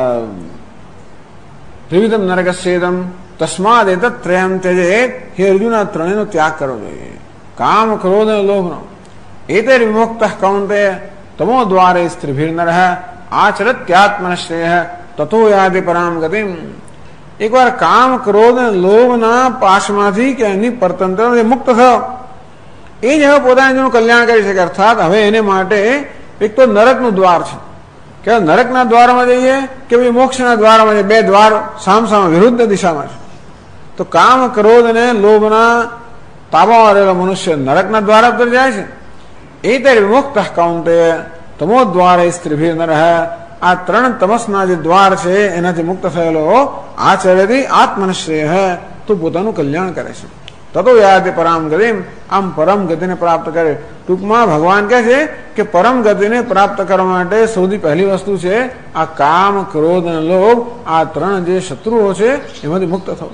ત્રિવિધમ નરકસ્યેદમ તસ્માદ એતત્રયમ ત્યજેત. હે અર્જુન, આ ત્રણેયનો ત્યાગ કરવો જોઈએ, કામ ક્રોધ અને લોભનો. એતે વિમુક્ત કૌંતેય તમો દ્વારે સ્ત્રીભિર્નરઃ આચરત્યાત્મનશ્રેય તતો યાતિ પરામ ગતિમ. એકવાર કામ ક્રોધ અને લોભના પાશમાંથી કે એની પરતંત્ર મુક્ત થયો, એ જ હવે પોતાનું કલ્યાણ કરી શકે. અર્થાત હવે એને માટે એક તો નરકનું દ્વાર છે, કે નરકના દ્વારમાં જઈએ કે ભાઈ મોક્ષના દ્વારમાં જઈએ, બે દ્વાર સામસામે વિરુદ્ધ દિશામાં છે. તો કામ ક્રોધ અને લોભના તાબામાં રહેલો મનુષ્ય નરકના દ્વાર પર જાય છે. એ ત્યારે વિમુક્ત કૌંતેય તમો દ્વારે સ્ત્રીભિર્નરઃ આ ત્રણ તમસના જે દ્વાર છે એનાથી મુક્ત થયેલો આચર્યથી આત્મનશ્રેય તો પોતાનું કલ્યાણ કરે છે. તતો યાતિ પરામ ગતિમ, આમ પરમ ગતિને પ્રાપ્ત કરે. ટૂંકમાં ભગવાન કહે છે કે પરમ ગતિને પ્રાપ્ત કરવા માટે સૌથી પહેલી વસ્તુ છે આ કામ, ક્રોધ અને લોભ, આ ત્રણ જે શત્રુઓ છે એમાંથી મુક્ત થવું.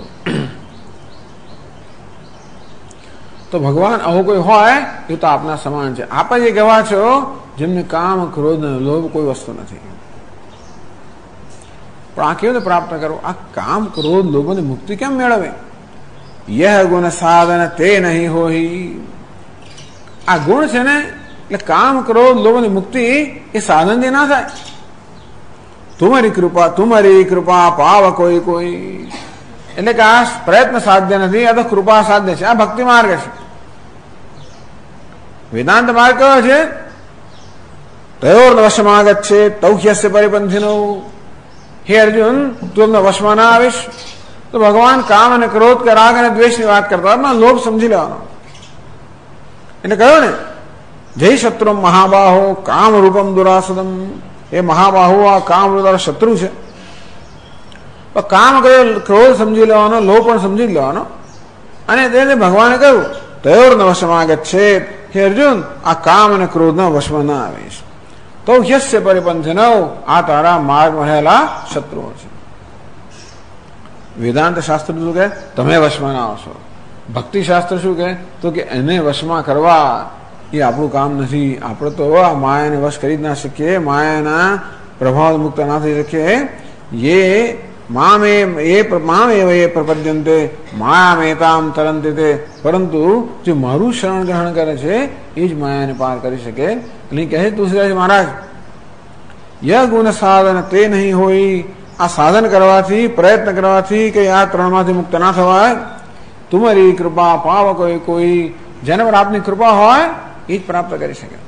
તો ભગવાન આવો કોઈ હોય એ તો આપના સમાન છે. આપ જે કહેવા છો જેમને કામ, ક્રોધ અને લોભ કોઈ વસ્તુ નથી. પણ આ કેવી રીતે પ્રાપ્ત કરવું? આ કામ, ક્રોધ, લોભની મુક્તિ કેમ મેળવે? યહ ગુણ સાધન તે નહીં હોય. આ ગુણ છે ને એટલે કામ, ક્રોધ, લોભની મુક્તિ એ સાધનથી ના થાય. તુમારી કૃપા પાવ કોઈ કોઈ, એટલે કે આ પ્રયત્ન સાધ્ય નથી, આ તો કૃપા સાધ્ય છે. આ ભક્તિ માર્ગ છે. વેદાંત માર્ગ કયો છે? તયોર વશમાગત છે તૌહ્યસ્ય પરિપંથીનો. હે અર્જુન, તું એમના વશમાં ના આવીશ. તો ભગવાન કામ અને ક્રોધ કે રાગ અને દ્વેષની વાત કરતા હોય, લોભ સમજી લેવાનો. એટલે કહ્યું ને, જય શત્રુ મહાબાહો કામ રૂપમ દુરાસદમ. એ મહાબાહુ આ કામ તારો શત્રુ છે. કામ કયો? ક્રોધ સમજી લેવાનો, લોભ પણ સમજી લેવાનો. અને તેને ભગવાને કહ્યું તયોર ન વશમાગત છે. હે અર્જુન, આ કામ અને ક્રોધના વશમાં ના આવીશ. તો યસ્ય પરિપંથિનો, આ તારા માર્ગમાં રહેલા શત્રુઓ છે. વેદાંત શાસ્ત્ર શું કહે? તમે વશમાં ના આવશો. ભક્તિ શાસ્ત્ર શું કહે? તો કે એને વશમાં કરવા એ આપણું કામ નથી. આપણે તો આ માયાને વશ કરી જ ના શકીએ, માયાના પ્રભાવ મુક્ત ના થઈ શકીએ. મામેવ એ પ્રપદ્યંતે માયામેતામ તરંતે તે. પરંતુ જે મારું શરણ ગ્રહણ કરે છે એ જ માયાને પાર કરી શકે. એટલે કહે તુલસીદાસ મહારાજ, ય ગુણ સાધન તે નહીં હોય. આ સાધન કરવાથી, પ્રયત્ન કરવાથી કે આ ત્રણમાંથી મુક્ત ના થવાય. તુમારી કૃપા પાવ કોઈ કોઈ, જેના પર આપની કૃપા હોય એ જ પ્રાપ્ત કરી શકે.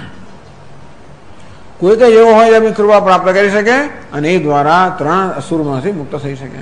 કોઈ કઈ એવો હોય જેની કૃપા પ્રાપ્ત કરી શકે અને એ દ્વારા ત્રણ અસુરમાંથી મુક્ત થઈ શકે.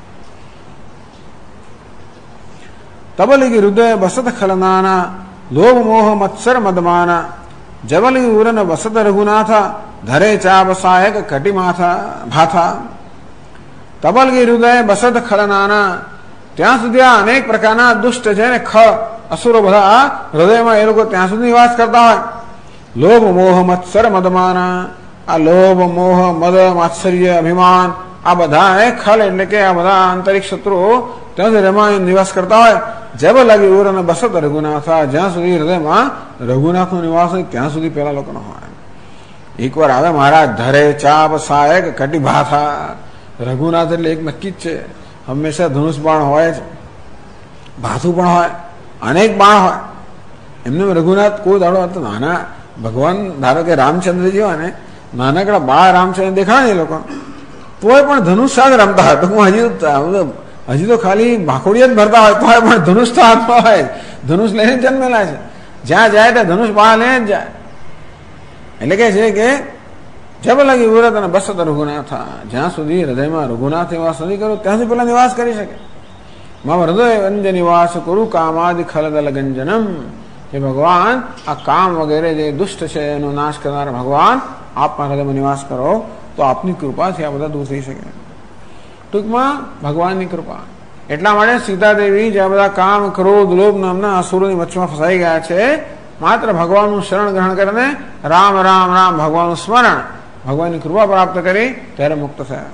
તબલિગી હૃદય બસત ખલનાના લોભ મોહ મત્સર મદમાના જબલિગી ઉરન બસત રઘુનાથા ધરે ચાપ સાયક કટી માથા ભાથા. તબલગી હૃદય બસત ખલનાના, ત્યાં સુધી આ અનેક પ્રકારના દુષ્ટ છે ને અસુરો બધા હૃદયમાં એ લોકો ત્યાં સુધી નિવાસ કરતા હોય. લોભ મોહ મત્સર મદમાના, આ લોભ મોહ મદ માત્સર્ય અભિમાન આ બધા ખલ એટલે કે આ બધા આંતરિક શત્રુઓ ત્યાં સુધી હૃદયમાં નિવાસ કરતા હોય. જબ લાગી ઉર અને બસત રઘુનાથા, જ્યાં સુધી હૃદયમાં રઘુનાથનો નિવાસ હોય ત્યાં સુધી પેલા લોકોનો હોય. એકવાર આવે મહારાજ ધરે ચાપ સાયક કટી ભાથા. રઘુનાથ એટલે એક નક્કી જ છે, હંમેશા ધનુષ બાણ હોય જ, ભાથું પણ હોય, અનેક બાણ હોય. એમને રઘુનાથ કોઈ દાડો હતો નાના ભગવાન, ધારો કે રામચંદ્રજી હોય ને, નાનકડા બા રામચંદ્ર દેખાય ને એ લોકો, તોય પણ ધનુષ સાથે રમતા હોય. તો હજી તો ખાલી ભાખોડિયા જ ભરતા હોય તોય પણ ધનુષ તો હાથમાં હોય, ધનુષ લઈને જન્મેલા છે. જ્યાં જાય ત્યાં ધનુષ બાણ લઈને જ જાય. એટલે કે છે કે જબ લાગી વ્રત અને બસત રઘુનાથા, જ્યાં સુધી હૃદયમાં રઘુનાથ નિવાસ નથી કરો ત્યાં સુધી પેલા નિવાસ કરી શકે. મા હૃદય અંજ નિવાસ કરું કામાદિ ખલદલ ગંજનમ. એ ભગવાન આ કામ વગેરે જે દુષ્ટ છે એનો નાશ કરનાર ભગવાન આપના હૃદયમાં નિવાસ કરો તો આપની કૃપાથી આ બધા દૂર થઈ શકે. ટૂંકમાં ભગવાનની કૃપા. એટલા માટે સીતાદેવી જે બધા કામ ક્રોધ લોભ નામના અસુરોની વચ્ચેમાં ફસાઈ ગયા છે, માત્ર ભગવાનનું શરણ ગ્રહણ કરીને રામ રામ રામ ભગવાનનું સ્મરણ, ભગવાનની કૃપા પ્રાપ્ત કરી ત્યારે મુક્ત થયા.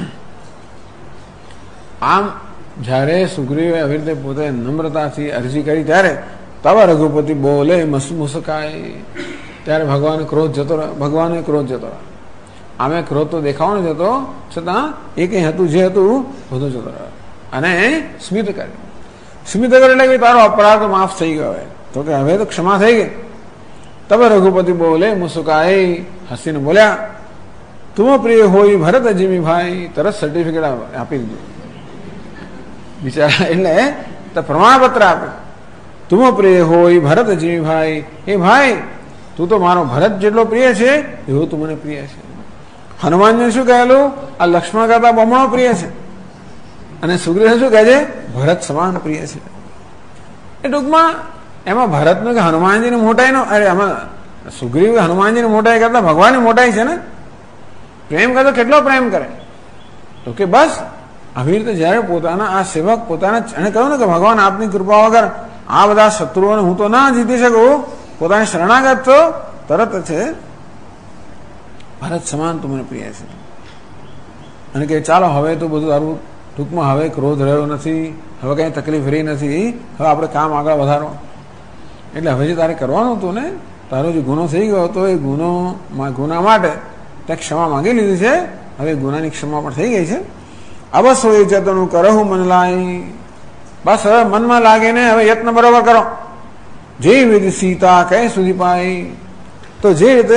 આમ જયારે સુગ્રીવે આવી રીતે પોતે નમ્રતાથી અરજી કરી ત્યારે તબ રઘુપતિ બોલે મુસ્કાય, ત્યારે ભગવાન ક્રોધ જતો રહ્યો. ભગવાને ક્રોધ જતો રહ્યો. આમે ક્રોધ તો દેખાવાનો જતો, છતાં એ કંઈ હતું જે હતું બધું જતો રહ્યો અને સ્મિત કર્યું. સ્મિત કર્યું એટલે કે તારો અપરાધ માફ થઈ ગયો. તો કે હવે તો ક્ષમા થઈ ગઈ. તબ રઘુપતિ બોલે મુસ્કાય, હસીને બોલ્યા તુમ પ્રિય હોય ભરત જીમી ભાઈ. તરત સર્ટિફિકેટ આપી દીધું બિચારા, એટલે પ્રમાણપત્ર આપે. તુમ પ્રિય હોય ભરત જીમી ભાઈ, એ ભાઈ તું તો મારો ભરત જેટલો પ્રિય છે એવું તું મને પ્રિય છે. હનુમાનજી શું કહેલું? આ લક્ષ્મણ કરતા બમણો પ્રિય છે. અને સુગ્રીવ શું કહે છે? ભરત સમાન પ્રિય છે. એ ટૂંકમાં એમાં ભરતનું કે હનુમાનજીની મોટાઈ નો, અરે એમાં સુગ્રીવ હનુમાનજીની મોટાઈ કરતા ભગવાનની મોટાઈ છે ને. પ્રેમ કરે તો કેટલો પ્રેમ કરે, તો કે બસ આવી રીતે જયારે પોતાના આ સેવક પોતાના એને કહ્યું ને કે ભગવાન આપની કૃપા વગર આ બધા શત્રુઓને હું તો ના જીતી શકું, પોતાની શરણાગત તો તરત છે ભરત સમાન તું મને પ્રિય છે. અને કે ચાલો હવે તો બધું તારું ટૂંકમાં હવે ક્રોધ રહ્યો નથી, હવે કઈ તકલીફ રહી નથી, હવે આપણે કામ આગળ વધારો. એટલે હવે જે તારે કરવાનું હતું ને, તારો જે ગુનો થઈ ગયો હતો એ ગુના માટે તે ક્ષમા માંગી લીધી છે, હવે ગુનાની ક્ષમા પણ થઈ ગઈ છે. અવશ્ય એ જતનું કરહું મન લાઈ, બસ હવે મનમાં લાગીને હવે યત્ન બરોબર કરો. જે વિધિ સીતા કઈ સુધી પાઈ, તો જે રીતે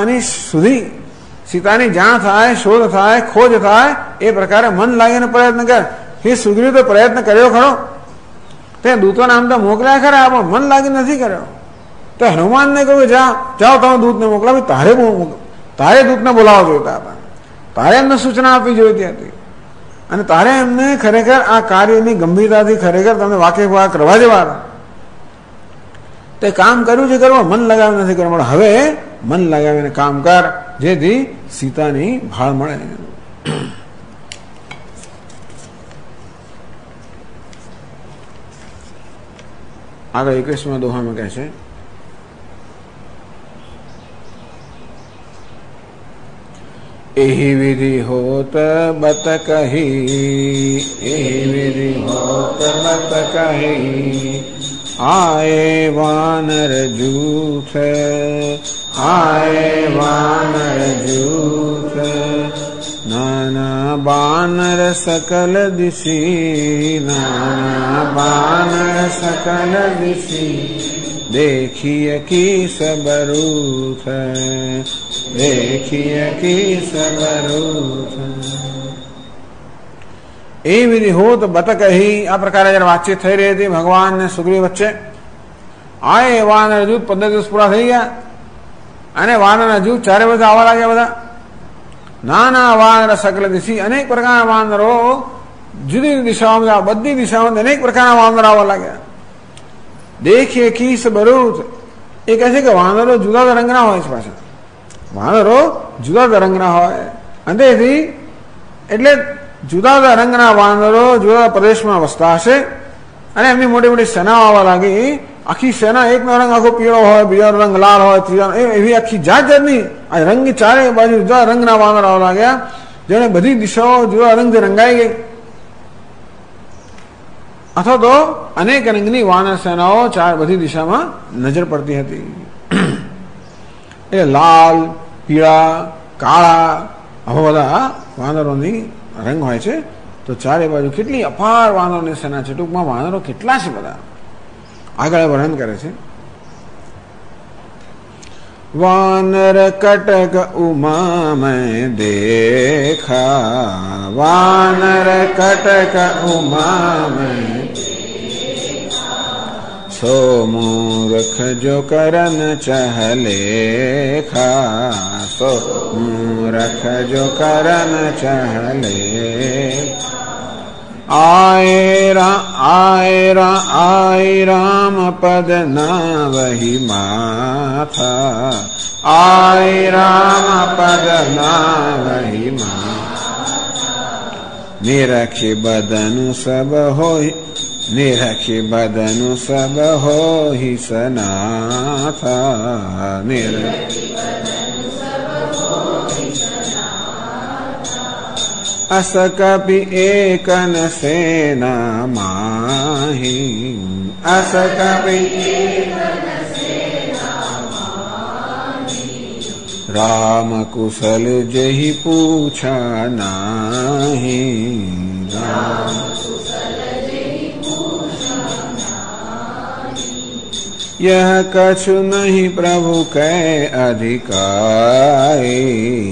સીતાની જાણ થાય, શોધ થાય, ખોજ થાય એ પ્રકારે મન લાગીને પ્રયત્ન કર. એ સુગ્રીવ તો પ્રયત્ન કર્યો ખરો, તે દૂતોને આમ તો મોકલ્યા ખરા, પણ મન લાગી નથી કર્યો. તો હનુમાનને કહ્યું જાઓ તમે દૂતને મોકલાવી, તારે દૂતને બોલાવવા જોઈતા હતા, તારે એમને સૂચના આપવી જોઈતી હતી, અને તારે એમને ખરેખર આ કાર્યની ગંભીરતાથી ખરેખર તમને વાકેફ કરવા જેવા હતા. તે કામ કર્યું છે કરવા, મન લગાવી નથી કરવા. હવે મન લગાવીને કામ કર, જેથી સીતાની ભાળ મળે. આગળ 21મા દોહામાં કહે છે, एहि विधि होत बत कही, एहि विधि होत बत कही, आए वानर जूठ, आए वानर जूठ, नाना बानर सकल दिशि, नाना बानर सकल दिशि, देखिए की सबरूथ, देखिए की सबरूथ. એ વિધિ હોત બત કહી, આ પ્રકારે જયારે વાતચીત થઈ રહી હતી ભગવાન ને સુગ્રીવ વચ્ચે. આ એ વાનર જૂથ 15 દિવસ પૂરા થઈ ગયા, અને વાનરના જૂથ ચારે બધા આવવા લાગ્યા. બધા નાના વાનર સકલ દિશી, અનેક પ્રકારના વાનરો જુદી જુદી દિશાઓમાં, બધી દિશાઓમાં અનેક પ્રકારના વાનર આવવા લાગ્યા. દેખીએ કીસ બરૂથ, એ કહે છે કે વાનરો જુદા જુદા રંગના હોય છે. પાછા વાનરો જુદા જુદા રંગના હોય, અને તેથી એટલે જુદા જુદા રંગના વાનરો જુદા પ્રદેશમાં વસતા હશે, અને એમની મોટી મોટી સેનાઓ આવવા લાગી. આખી સેના એકનો રંગ આખો પીળો હોય, બીજાનો રંગ લાલ હોય, ત્રીજાનો એવી આખી જાત જાતની આ રંગની ચારે બાજુ જુદા રંગના વાનર આવવા લાગ્યા, જેને બધી દિશાઓ જુદા રંગથી રંગાઈ ગઈ. અથવા તો અનેક રંગની વાનર સેનાઓ ચાર બધી દિશામાં નજર પડતી હતી. એ લાલ, પીળા, કાળા આવા બધા વાનરોની રંગ હોય છે. તો ચારે બાજુ કેટલી અપાર વાનરોની સેના છે. ટૂંકમાં વાનરો કેટલા છે બધા, આગળ વર્ણન કરે છે. वानर कटक उमा में देखा, वानर कटक उमा में सो मूर्ख जो करन चहलेखा, सो मूर्ख जो करन चहले। आए राम पद ना वही माथा, आए राम पद ना वही माथा। निरखि बदनु सब होई, निरखि बदनु सब होई सनाथा, निरखि अस कपि एकन सेना माही, अस कपि एकन सेना माही। राम कुशल जहि पूछा नाही, राम कुशल जहि पूछा नाही। यह कछु नहीं प्रभु कै अधिकारी,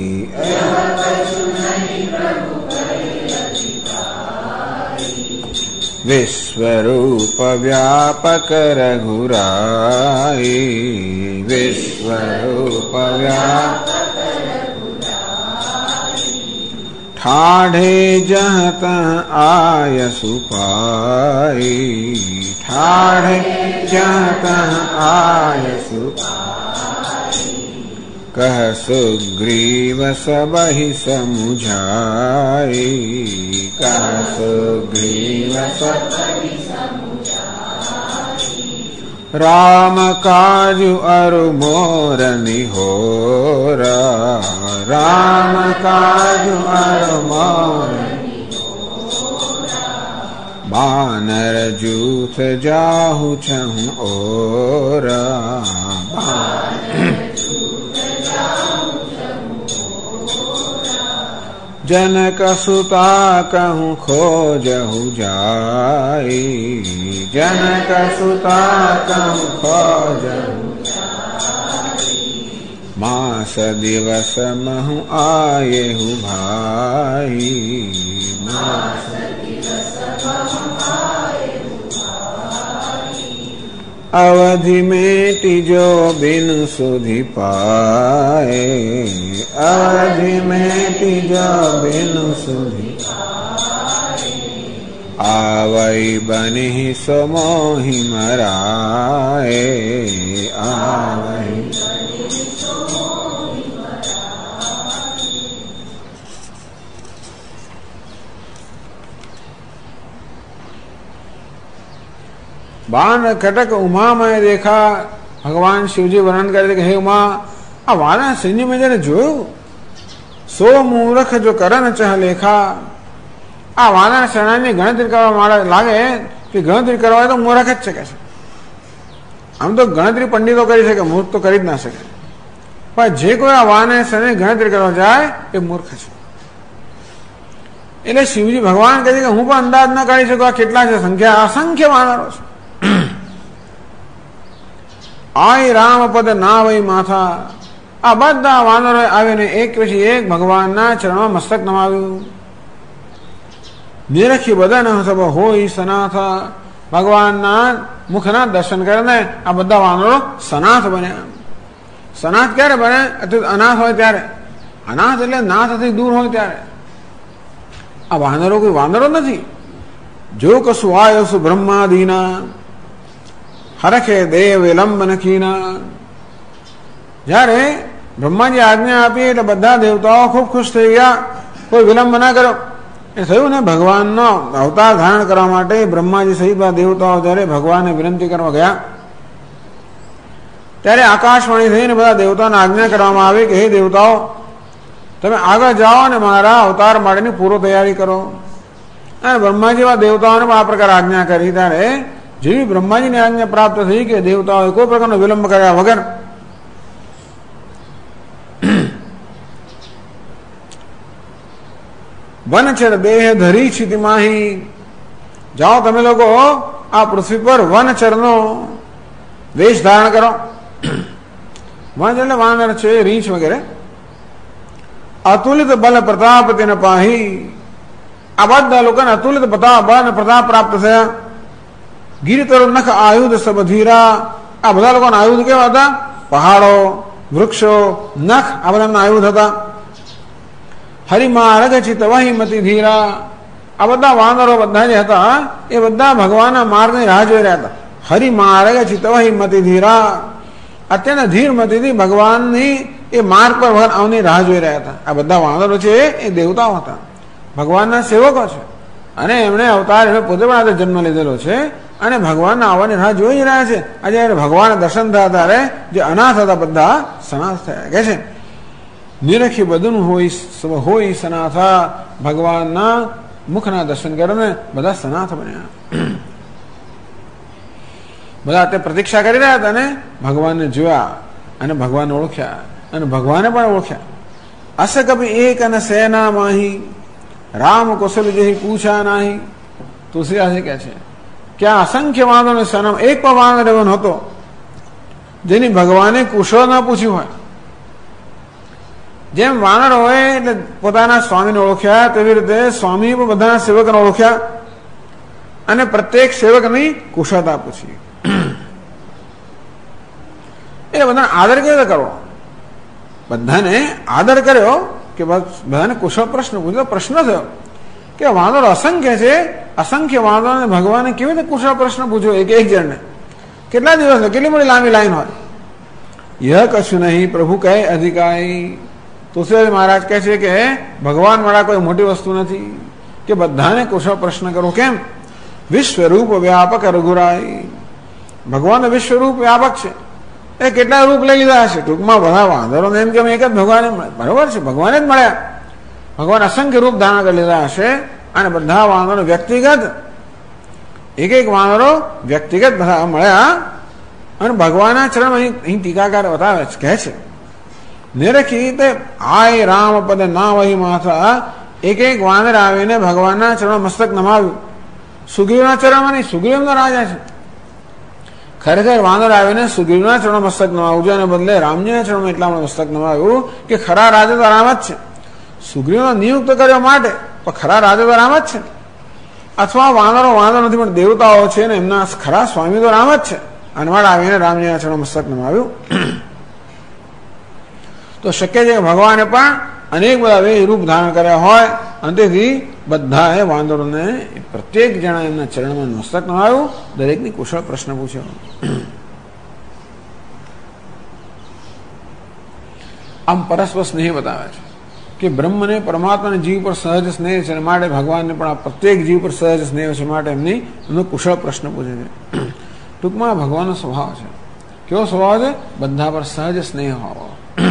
विश्वरूप व्यापक रघुराई, विश्वरूप व्यापक रघुराई। ठाढ़े जहाँ तहाँ आय सुपाई, ठाढ़े जहाँ तहाँ आय सुपाई। कह सुग्रीव सबहि समुझाई। कह सुग्रीव सबहि समुझाई। राम काजु अरु मोर निहोरा। राम काजु अरु मोर बानर जूथ जाहु छहु ओरा। जनक सुता कहूँ खोजहु जाई। जनक सुता कहूँ खोजहु जाई। मास दिवस महु आयेहु भाई। मास अवधि मेटि जो बिनु सुधि पाए। अवधि मेटि जो बिनु सुधि पाए। आवई बनिहि सो मोहि मराए। आवई बाण कटक उमा में देखा। भगवान शिवजी वर्णन कर दे, हे उमा आ वाराणसी में जने जोयु सो मूर्ख जो करन चह लेखा। आ वाराणसी गणतरी करवा लागे कि गणतरी करवा तो मूर्ख ज छे। आम तो गणतरी पंडितो करी सके, मूर्ख तो करी ज ना सके। पर जे कोई आ वाराणसी गणतरी करवा जाए ए मूर्ख छे। એટલે શિવજી ભગવાન કહે કે હું પણ અંદાજ ન કાઢી શકું આ કેટલા છે, સંખ્યા અસંખ્ય વાનરો છે। આય રામ પદ ના વઈ માથા। આ બધા વાનરો આવીને એક પછી એક ભગવાનના ચરણમાં મસ્તક નમાવ્યું। નિરખી બદન સબ હોય સનાથ। ભગવાનના મુખના દર્શન કરીને આ બધા વાનરો સનાથ બન્યા। સનાથ ક્યારે બને? અનાથ હોય ત્યારે। અનાથ એટલે નાથથી દૂર હોય ત્યારે। આ વાનરો કોઈ વાનરો નથી। જો કશું આયો સુ બ્રહ્માદીના। હરખે દેવ વિલંબન કીના। જ્યારે બ્રહ્માજી આજ્ઞા આપી એટલે બધા દેવતાઓ ખૂબ ખુશ થઈ ગયા। કોઈ વિલંબ ના કર્યો। એ થયું ને ભગવાનનો અવતાર ધારણ કરવા માટે બ્રહ્માજી સહિત દેવતાઓ જ્યારે ભગવાનને વિનંતી કરવા ગયા ત્યારે આકાશવાણી થઈને બધા દેવતાઓને આજ્ઞા કરવામાં આવી કે હે દેવતાઓ તમે આગળ જાઓ અને મારા અવતાર માટેની પૂર્વ તૈયારી કરો। અને બ્રહ્માજી દેવતાઓને આ પ્રકાર આજ્ઞા કરી। ત્યારે જેવી બ્રહ્માજીની આજ્ઞા પ્રાપ્ત થઈ કે દેવતાઓએ કોઈ પ્રકારનો વિલંબ કર્યા વગર વનચર દેહ ધરી છીતિ માહી। જાઓ તમે લોકો આ પૃથ્વી પર વનચરનો વેશ ધારણ કરો। વન એટલે વાનર છે, રીંછ વગેરે। અતુલિત બલ પ્રતાપ તેને પાહી। આ બધા લોકોને અતુલિત બલ અને પ્રતાપ પ્રાપ્ત થયા। ગિરિતર નખ આયુધ સબ ધીરા। આ બધા લોકોના આયુધ કેવા હતા? પહાડો, વૃક્ષો, નખ આ બધાના આયુધ હતા। હરિમાર્ગ ચિત વહી મતિ ધીરા। આ બધા વાનરો બધા જે હતા એ બધા ભગવાનના માર્ગની રાહ જોઈ રહ્યા હતા। હરિમાર્ગ ચિત વહી મતિ ધીરા। અત્યંત ધીર મતિથી ભગવાનની એ માર્ગ પર ભગવાન આવવાની રાહ જોઈ રહ્યા હતા। આ બધા વાનરો છે એ દેવતાઓ હતા, ભગવાનના સેવકો છે અને એમણે અવતાર એમણે પોતે પણ આજે જન્મ લીધેલો છે અને ભગવાનના આવવાની રાહ જોઈ રહ્યા છે। આજે ભગવાન દર્શન થયા ત્યારે જે અનાથ હતા બધા સનાથ થયા। કે છે નિરખી બધું હોય સનાથા। ભગવાનના મુખના દર્શન કરીને બધા સનાથ બન્યા। બધા તે પ્રતીક્ષા કરી રહ્યા હતા અને ભગવાનને જોયા અને ભગવાનને ઓળખ્યા અને ભગવાને પણ ઓળખ્યા। અસ કભી એક અને સેના માહી। રામ કૌશલ જેહી પૂછા નાહી। તુલસીદાસજી કહે છે કે આ અસંખ્ય વાનરોને સનામ એક પણ વાનર એવો નહોતો જેની ભગવાને કુશળ ન પૂછ્યું હોય। જેમ વાનર હોય એટલે પોતાના સ્વામીને ઓળખ્યા તેવી રીતે સ્વામી પણ બધાના સેવકને ઓળખ્યા અને પ્રત્યેક સેવકની કુશળતા પૂછી। એ બધાને આદર કેવી રીતે કરવો? બધાને આદર કર્યો કે બધાને કુશળ પ્રશ્ન પૂછ્યો। પ્રશ્ન થયો કે વાનર અસંખ્ય છે, અસંખ્ય વાનરોને ભગવાને કેવી રીતે કુશળ પ્રશ્ન પૂછ્યો એક એક જણને? કેટલા દિવસ કેટલી મોટી લાંબી લાઈન હોય यह कछु नहीं प्रभु कहे अधिकाई। तुलसीदास महाराज કહે છે કે ભગવાન વાળા કોઈ મોટી વસ્તુ નથી કે બધાને કુશળ પ્રશ્ન કરો. કેમ? વિશ્વરૂપ વ્યાપક રઘુરાય. ભગવાન વિશ્વરૂપ વ્યાપક છે. એ કેટલા રૂપ લઈ લીધા છે. ટૂંકમાં બધા વાંદરો એમ કે એક જ ભગવાને બરોબર છે, ભગવાને જ મળ્યા. ભગવાન અસંખ્ય રૂપ ધારણ કરી લીધા હશે અને બધા વાંદરો વ્યક્તિગત એક એક વાંદરો વ્યક્તિગત બધા મળ્યા અને ભગવાનના ચરણ અહીં ટીકાકાર બતાવે છે, કહે છે નિરખી તે આય રામ પદ ના વહી માથા. એક એક વાંદર આવીને ભગવાનના ચરણ મસ્તક નમાવ્યું. સુગ્રીવના ચરણમાં નહીં, સુગ્રીવનો રાજા છે. ખરેખર વાંદર આવીને સુગ્રીવના ચરણ મસ્તક નમાવ્યું છે અને બદલે રામજીના ચરણમાં એટલા મસ્તક નમાવ્યું કે ખરા રાજા તો રામ જ છે. સુગ્રીવનો નિયુક્ત કર્યો માટે, પણ ખરા રાજા તો રામ જ છે. અથવા વાંદરો વાંદર નથી પણ દેવતાઓ છે ને એમના ખરા સ્વામી તો રામ જ છે. અનવાડ આવીને રામજીના ચરણ મસ્તક નમાવ્યું. તો શક્ય છે કે ભગવાને પણ અનેક બધા રૂપ ધારણ કર્યા હોય અને તેથી બધાએ વાંદરોને પ્રત્યેક જણા એમના ચરણમાં મસ્તક નમાવ્યું. દરેકની કુશળ પ્રશ્ન પૂછ્યો. આમ પરસ્પર સ્નેહ બતાવે છે કે બ્રહ્મને પરમાત્માને જીવ પર સહજ સ્નેહ છે માટે ભગવાનને પણ આ પ્રત્યેક જીવ પર સહજ સ્નેહ છે માટે એમનો કુશળ પ્રશ્ન પૂછે છે. ટૂંકમાં ભગવાનનો સ્વભાવ છે. કેવો સ્વભાવ છે? બધા પર સહજ સ્નેહ હોવો.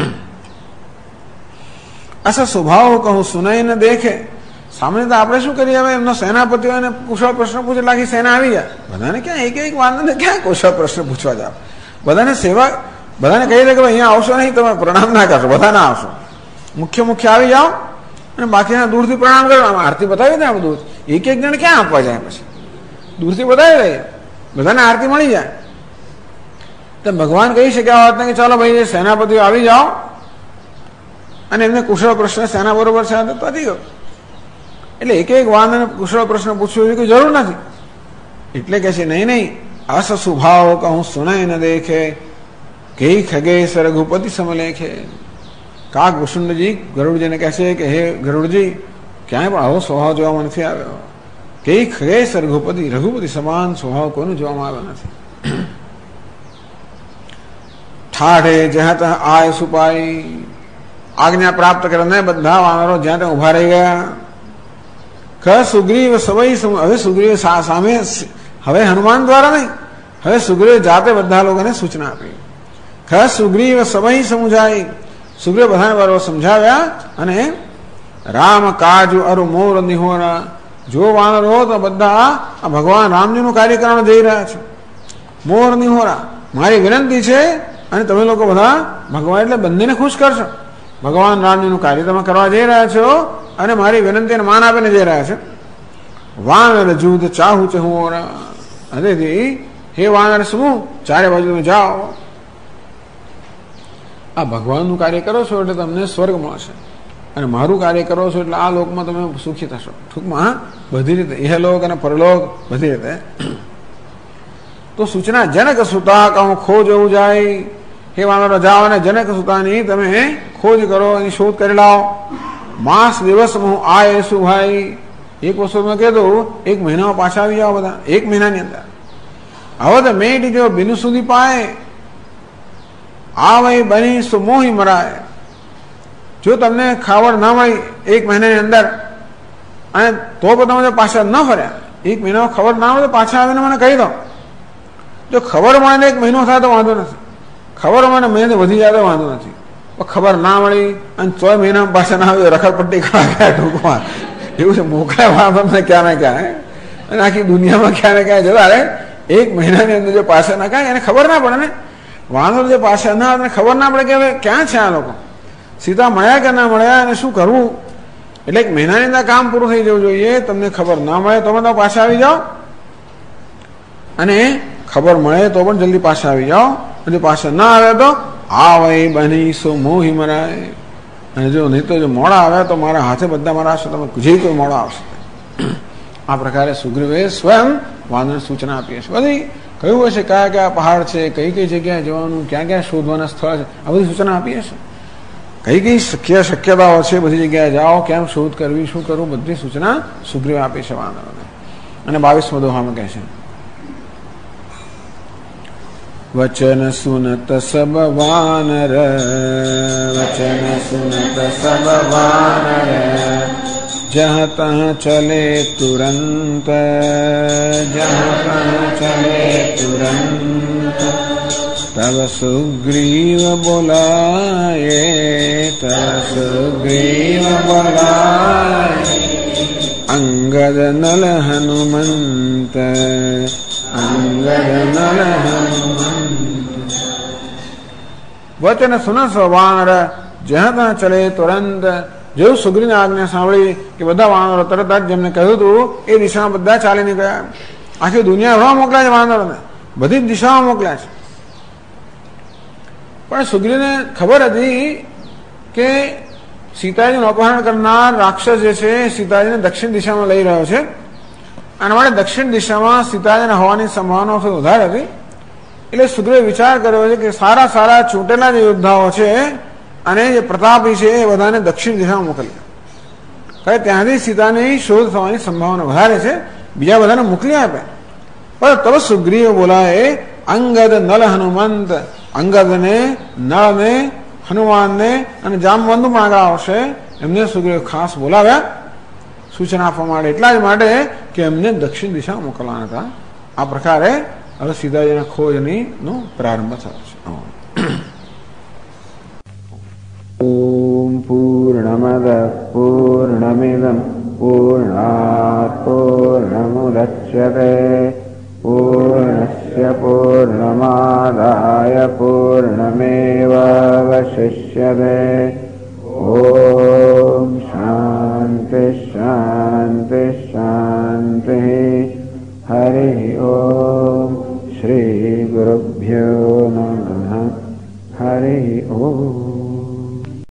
અસા સ્વભાવ કહું સુનાઈ ન દેખે. સામાન્ય આપણે શું કરીએ? હવે એમનો સેનાપતિઓને કુશળ પ્રશ્ન પૂછે એટલે આખી સેના આવી જાય. બધાને ક્યાં એક એક વાંદરને ક્યાં કુશળ પ્રશ્ન પૂછવા જાવ? બધાને સેવા, બધાને કહી દે કે અહીંયા આવશો નહીં, તમે પ્રણામ ના કરશો, બધા ના આવશો. મુખ્ય આવી જાઓ અને બાકીના દૂરથી પ્રણામ કરો. આરતી બતાવી દે. આમ દૂર એક એક જણ ક્યાં આપવા જાય? પછી દૂરથી બતાવી દઈએ, બધાને આરતી મળી જાય. તો ભગવાન કહી શક્યા હોત ને કે ચાલો ભાઈ સેનાપતિઓ આવી જાઓ અને એમને કુશળ પ્રશ્ન સેના બરોબર છે તો પતી ગયો. એટલે એક એક વાંદરને કુશળ પ્રશ્ન પૂછવું એવી કોઈ જરૂર નથી. એટલે કે છે નહીં અસ સ્વભાવ કહું સુનાય ન દેખે કઈ ખગેશ રઘુપતિ સમલેખે. કાક વસુંડજી ગરુડજીને કહે છે કે હે ગરુડજી, ક્યાંય પણ આવો સ્વભાવ જોવામાં નથી આવ્યો. કઈ ખગેશ રઘુપતિ સમાન સ્વભાવ કોઈનું જોવામાં આવ્યો નથી. ઠાઠે જ્યાં ત્યાં આય સુપાઈ. આજ્ઞા પ્રાપ્ત કરીને બધા વાનરો જ્યાં ત્યાં ઉભા રહી ગયા. ખ સુગ્રીવ સવઈ. હવે સુગ્રીવ સામે, હવે હનુમાન દ્વારા નહીં, હવે સુગ્રીવ જાતે બધા લોકોને સૂચના આપી. ખ સુગ્રીવ સવઈ સમજાય. સુગ્રીવ બધાને બરોબર સમજાવ્યા અને રામ કાજુ અરુ મોર નિહોરા. જો વાનરો તો બધા આ ભગવાન રામજીનું કાર્ય કરવા જઈ રહ્યા છે. મોર નિહોરા, મારી વિનંતી છે અને તમે લોકો બધા ભગવાન એટલે બંનેને ખુશ કરશો. ભગવાન રામજીનું કાર્ય તમે કરવા જઈ રહ્યા છો અને મારી વિનંતીને માન આપીને જઈ રહ્યા છે. વાનર જૂથ ચાહુ ચહુરા. હરેથી હે વાનર સમૂહ, ચારે બાજુ તમે જાઓ. આ ભગવાનનું કાર્ય કરો છો એટલે તમને સ્વર્ગ મળશે અને મારું કાર્ય કરો છો એટલે આ લોકમાં તમે સુખી થશો. ટૂંકમાં બધી રીતે ઇહલોક અને પરલોક બધી રીતે. તો સૂચના જનક સુતા કહું ખોજ એવું જાય. હે વાનરો જાઓ અને જનક સુતાની તમે ખોજ કરો, એની શોધ કરી લાવો. માસ દિવસ હું આય શું ભાઈ. એક વસ્તુ મેં કીધું, એક મહિનામાં પાછા આવી જાઓ બધા, એક મહિનાની અંદર. હવે તો મેં જો બિનુ સુધી પાય આ વહી બની સુમોહી મરાય. જો તમને ખાવડ ના મળી એક મહિનાની અંદર અને તો તમે પાછા ન ફર્યા, એક મહિનામાં ખબર ના મળે તો પાછા આવીને મને કહી દો. જો ખબર મળે ને એક મહિનો થાય તો વાંધો નથી, ખબર મને મહિને વધી જાય તો વાંધો નથી. પણ ખબર ના મળી અને 6 મહિનામાં પાછા ના આવે રખડપટ્ટી કરવા ગયા. ટૂંકમાં એવું છે, મોકલ્યા વાંધો ને ક્યાં ને ક્યાં અને આખી દુનિયામાં ક્યાં ને ક્યાં જતા. અરે એક મહિનાની અંદર જો પાછા ના કાંઈ એને ખબર ના પડે ને. વાંધો જે પાછા ના આવે ખબર ના પડે કે હવે ક્યાં છે આ લોકો, સીધા મળ્યા કે ના મળ્યા અને શું કરવું. એટલે એક મહિનાની અંદર કામ પૂરું થઈ જવું જોઈએ. તમને ખબર ના મળે તો તમે પાછા આવી જાઓ અને ખબર મળે તો પણ જલ્દી પાછા આવી જાઓ. અને પાછા ના આવે તો આવે બની સો મોહી મરાય. અને જો નહીં તો જો મોડા આવે તો મારા હાથે બધા મારા આવશે, તમે જે કોઈ મોડા આવશે. આ પ્રકારે સુગ્રીવે સ્વયં વાનરને સૂચના આપી છે. બધી કયું હશે કયા કયા પહાડ છે, કઈ કઈ જગ્યાએ જવાનું, ક્યાં ક્યાં શોધવાના સ્થળ છે, આ બધી સૂચના આપી હશે. કઈ કઈ શક્યતાઓ છે, બધી જગ્યાએ જાઓ, કેમ શોધ કરવી, શું કરવું, બધી સૂચના સુગ્રીવે આપી છે વાનરોને. અને 22મો દોહામાં કહે છે वचन सुनत सब वानर, वचन सुनत सब वानर, जहाँ तहाँ चले तुरंत, जहाँ तहाँ चले तुरंत। तब सुग्रीव बोलाए, तब सुग्रीव बोलाए, अंगद नल हनुमंत, अंगद नल हनुमंत। वचन सुन वानर, જ્યાં ત્યાં ચલે તુરંત। જેવું સુગ્રીવની આજ્ઞા સાંભળી કે બધા વાનરો તરત જ જેમને કહ્યું હતું એ દિશામાં બધા ચાલી નીકળ્યા। આખી દુનિયા એવા મોકલ્યા છે વાનરોને, બધી જ દિશામાં મોકલ્યા છે। પણ સુગ્રીવને ખબર હતી કે સીતાજીનું અપહરણ કરનાર રાક્ષસ જે છે સીતાજીને દક્ષિણ દિશામાં લઈ રહ્યો છે, અને માટે દક્ષિણ દિશામાં સીતાજીને હોવાની સંભાવના વધારે હતી। એટલે સુગ્રીવે વિચાર કર્યો છે કે સારા સારા ચૂંટેલા જે યોદ્ધાઓ છે અને જે પ્રતાપી છે એ બધાને દક્ષિણ દિશામાં મોકલ્યા, કારણ ત્યાંથી સીતાની શોધ થવાની સંભાવના વધારે છે, બીજા બધાને મોકલી આપે। પણ તબ સુગ્રીવ બોલાએ અંગદ નલ હનુમંત, અંગદને, નળને, હનુમાનને અને જામવંતુ પણ આગળ આવશે, એમને સુગ્રીવ ખાસ બોલાવ્યા સૂચના આપવા માટે, એટલા જ માટે કે એમને દક્ષિણ દિશા મોકલવાના હતા। આ પ્રકારે હવે સીતાજીના ખોજની નો પ્રારંભ થયો છે। ઓમ પૂર્ણમદ પૂર્ણમિદં પૂર્ણાત પૂર્ણમુદચ્યતે પૂર્ણસ્ય પૂર્ણમાદાય પૂર્ણમેવાવશિષ્યતે। ઓમ શાંતિ શાંતિ શાંતિ।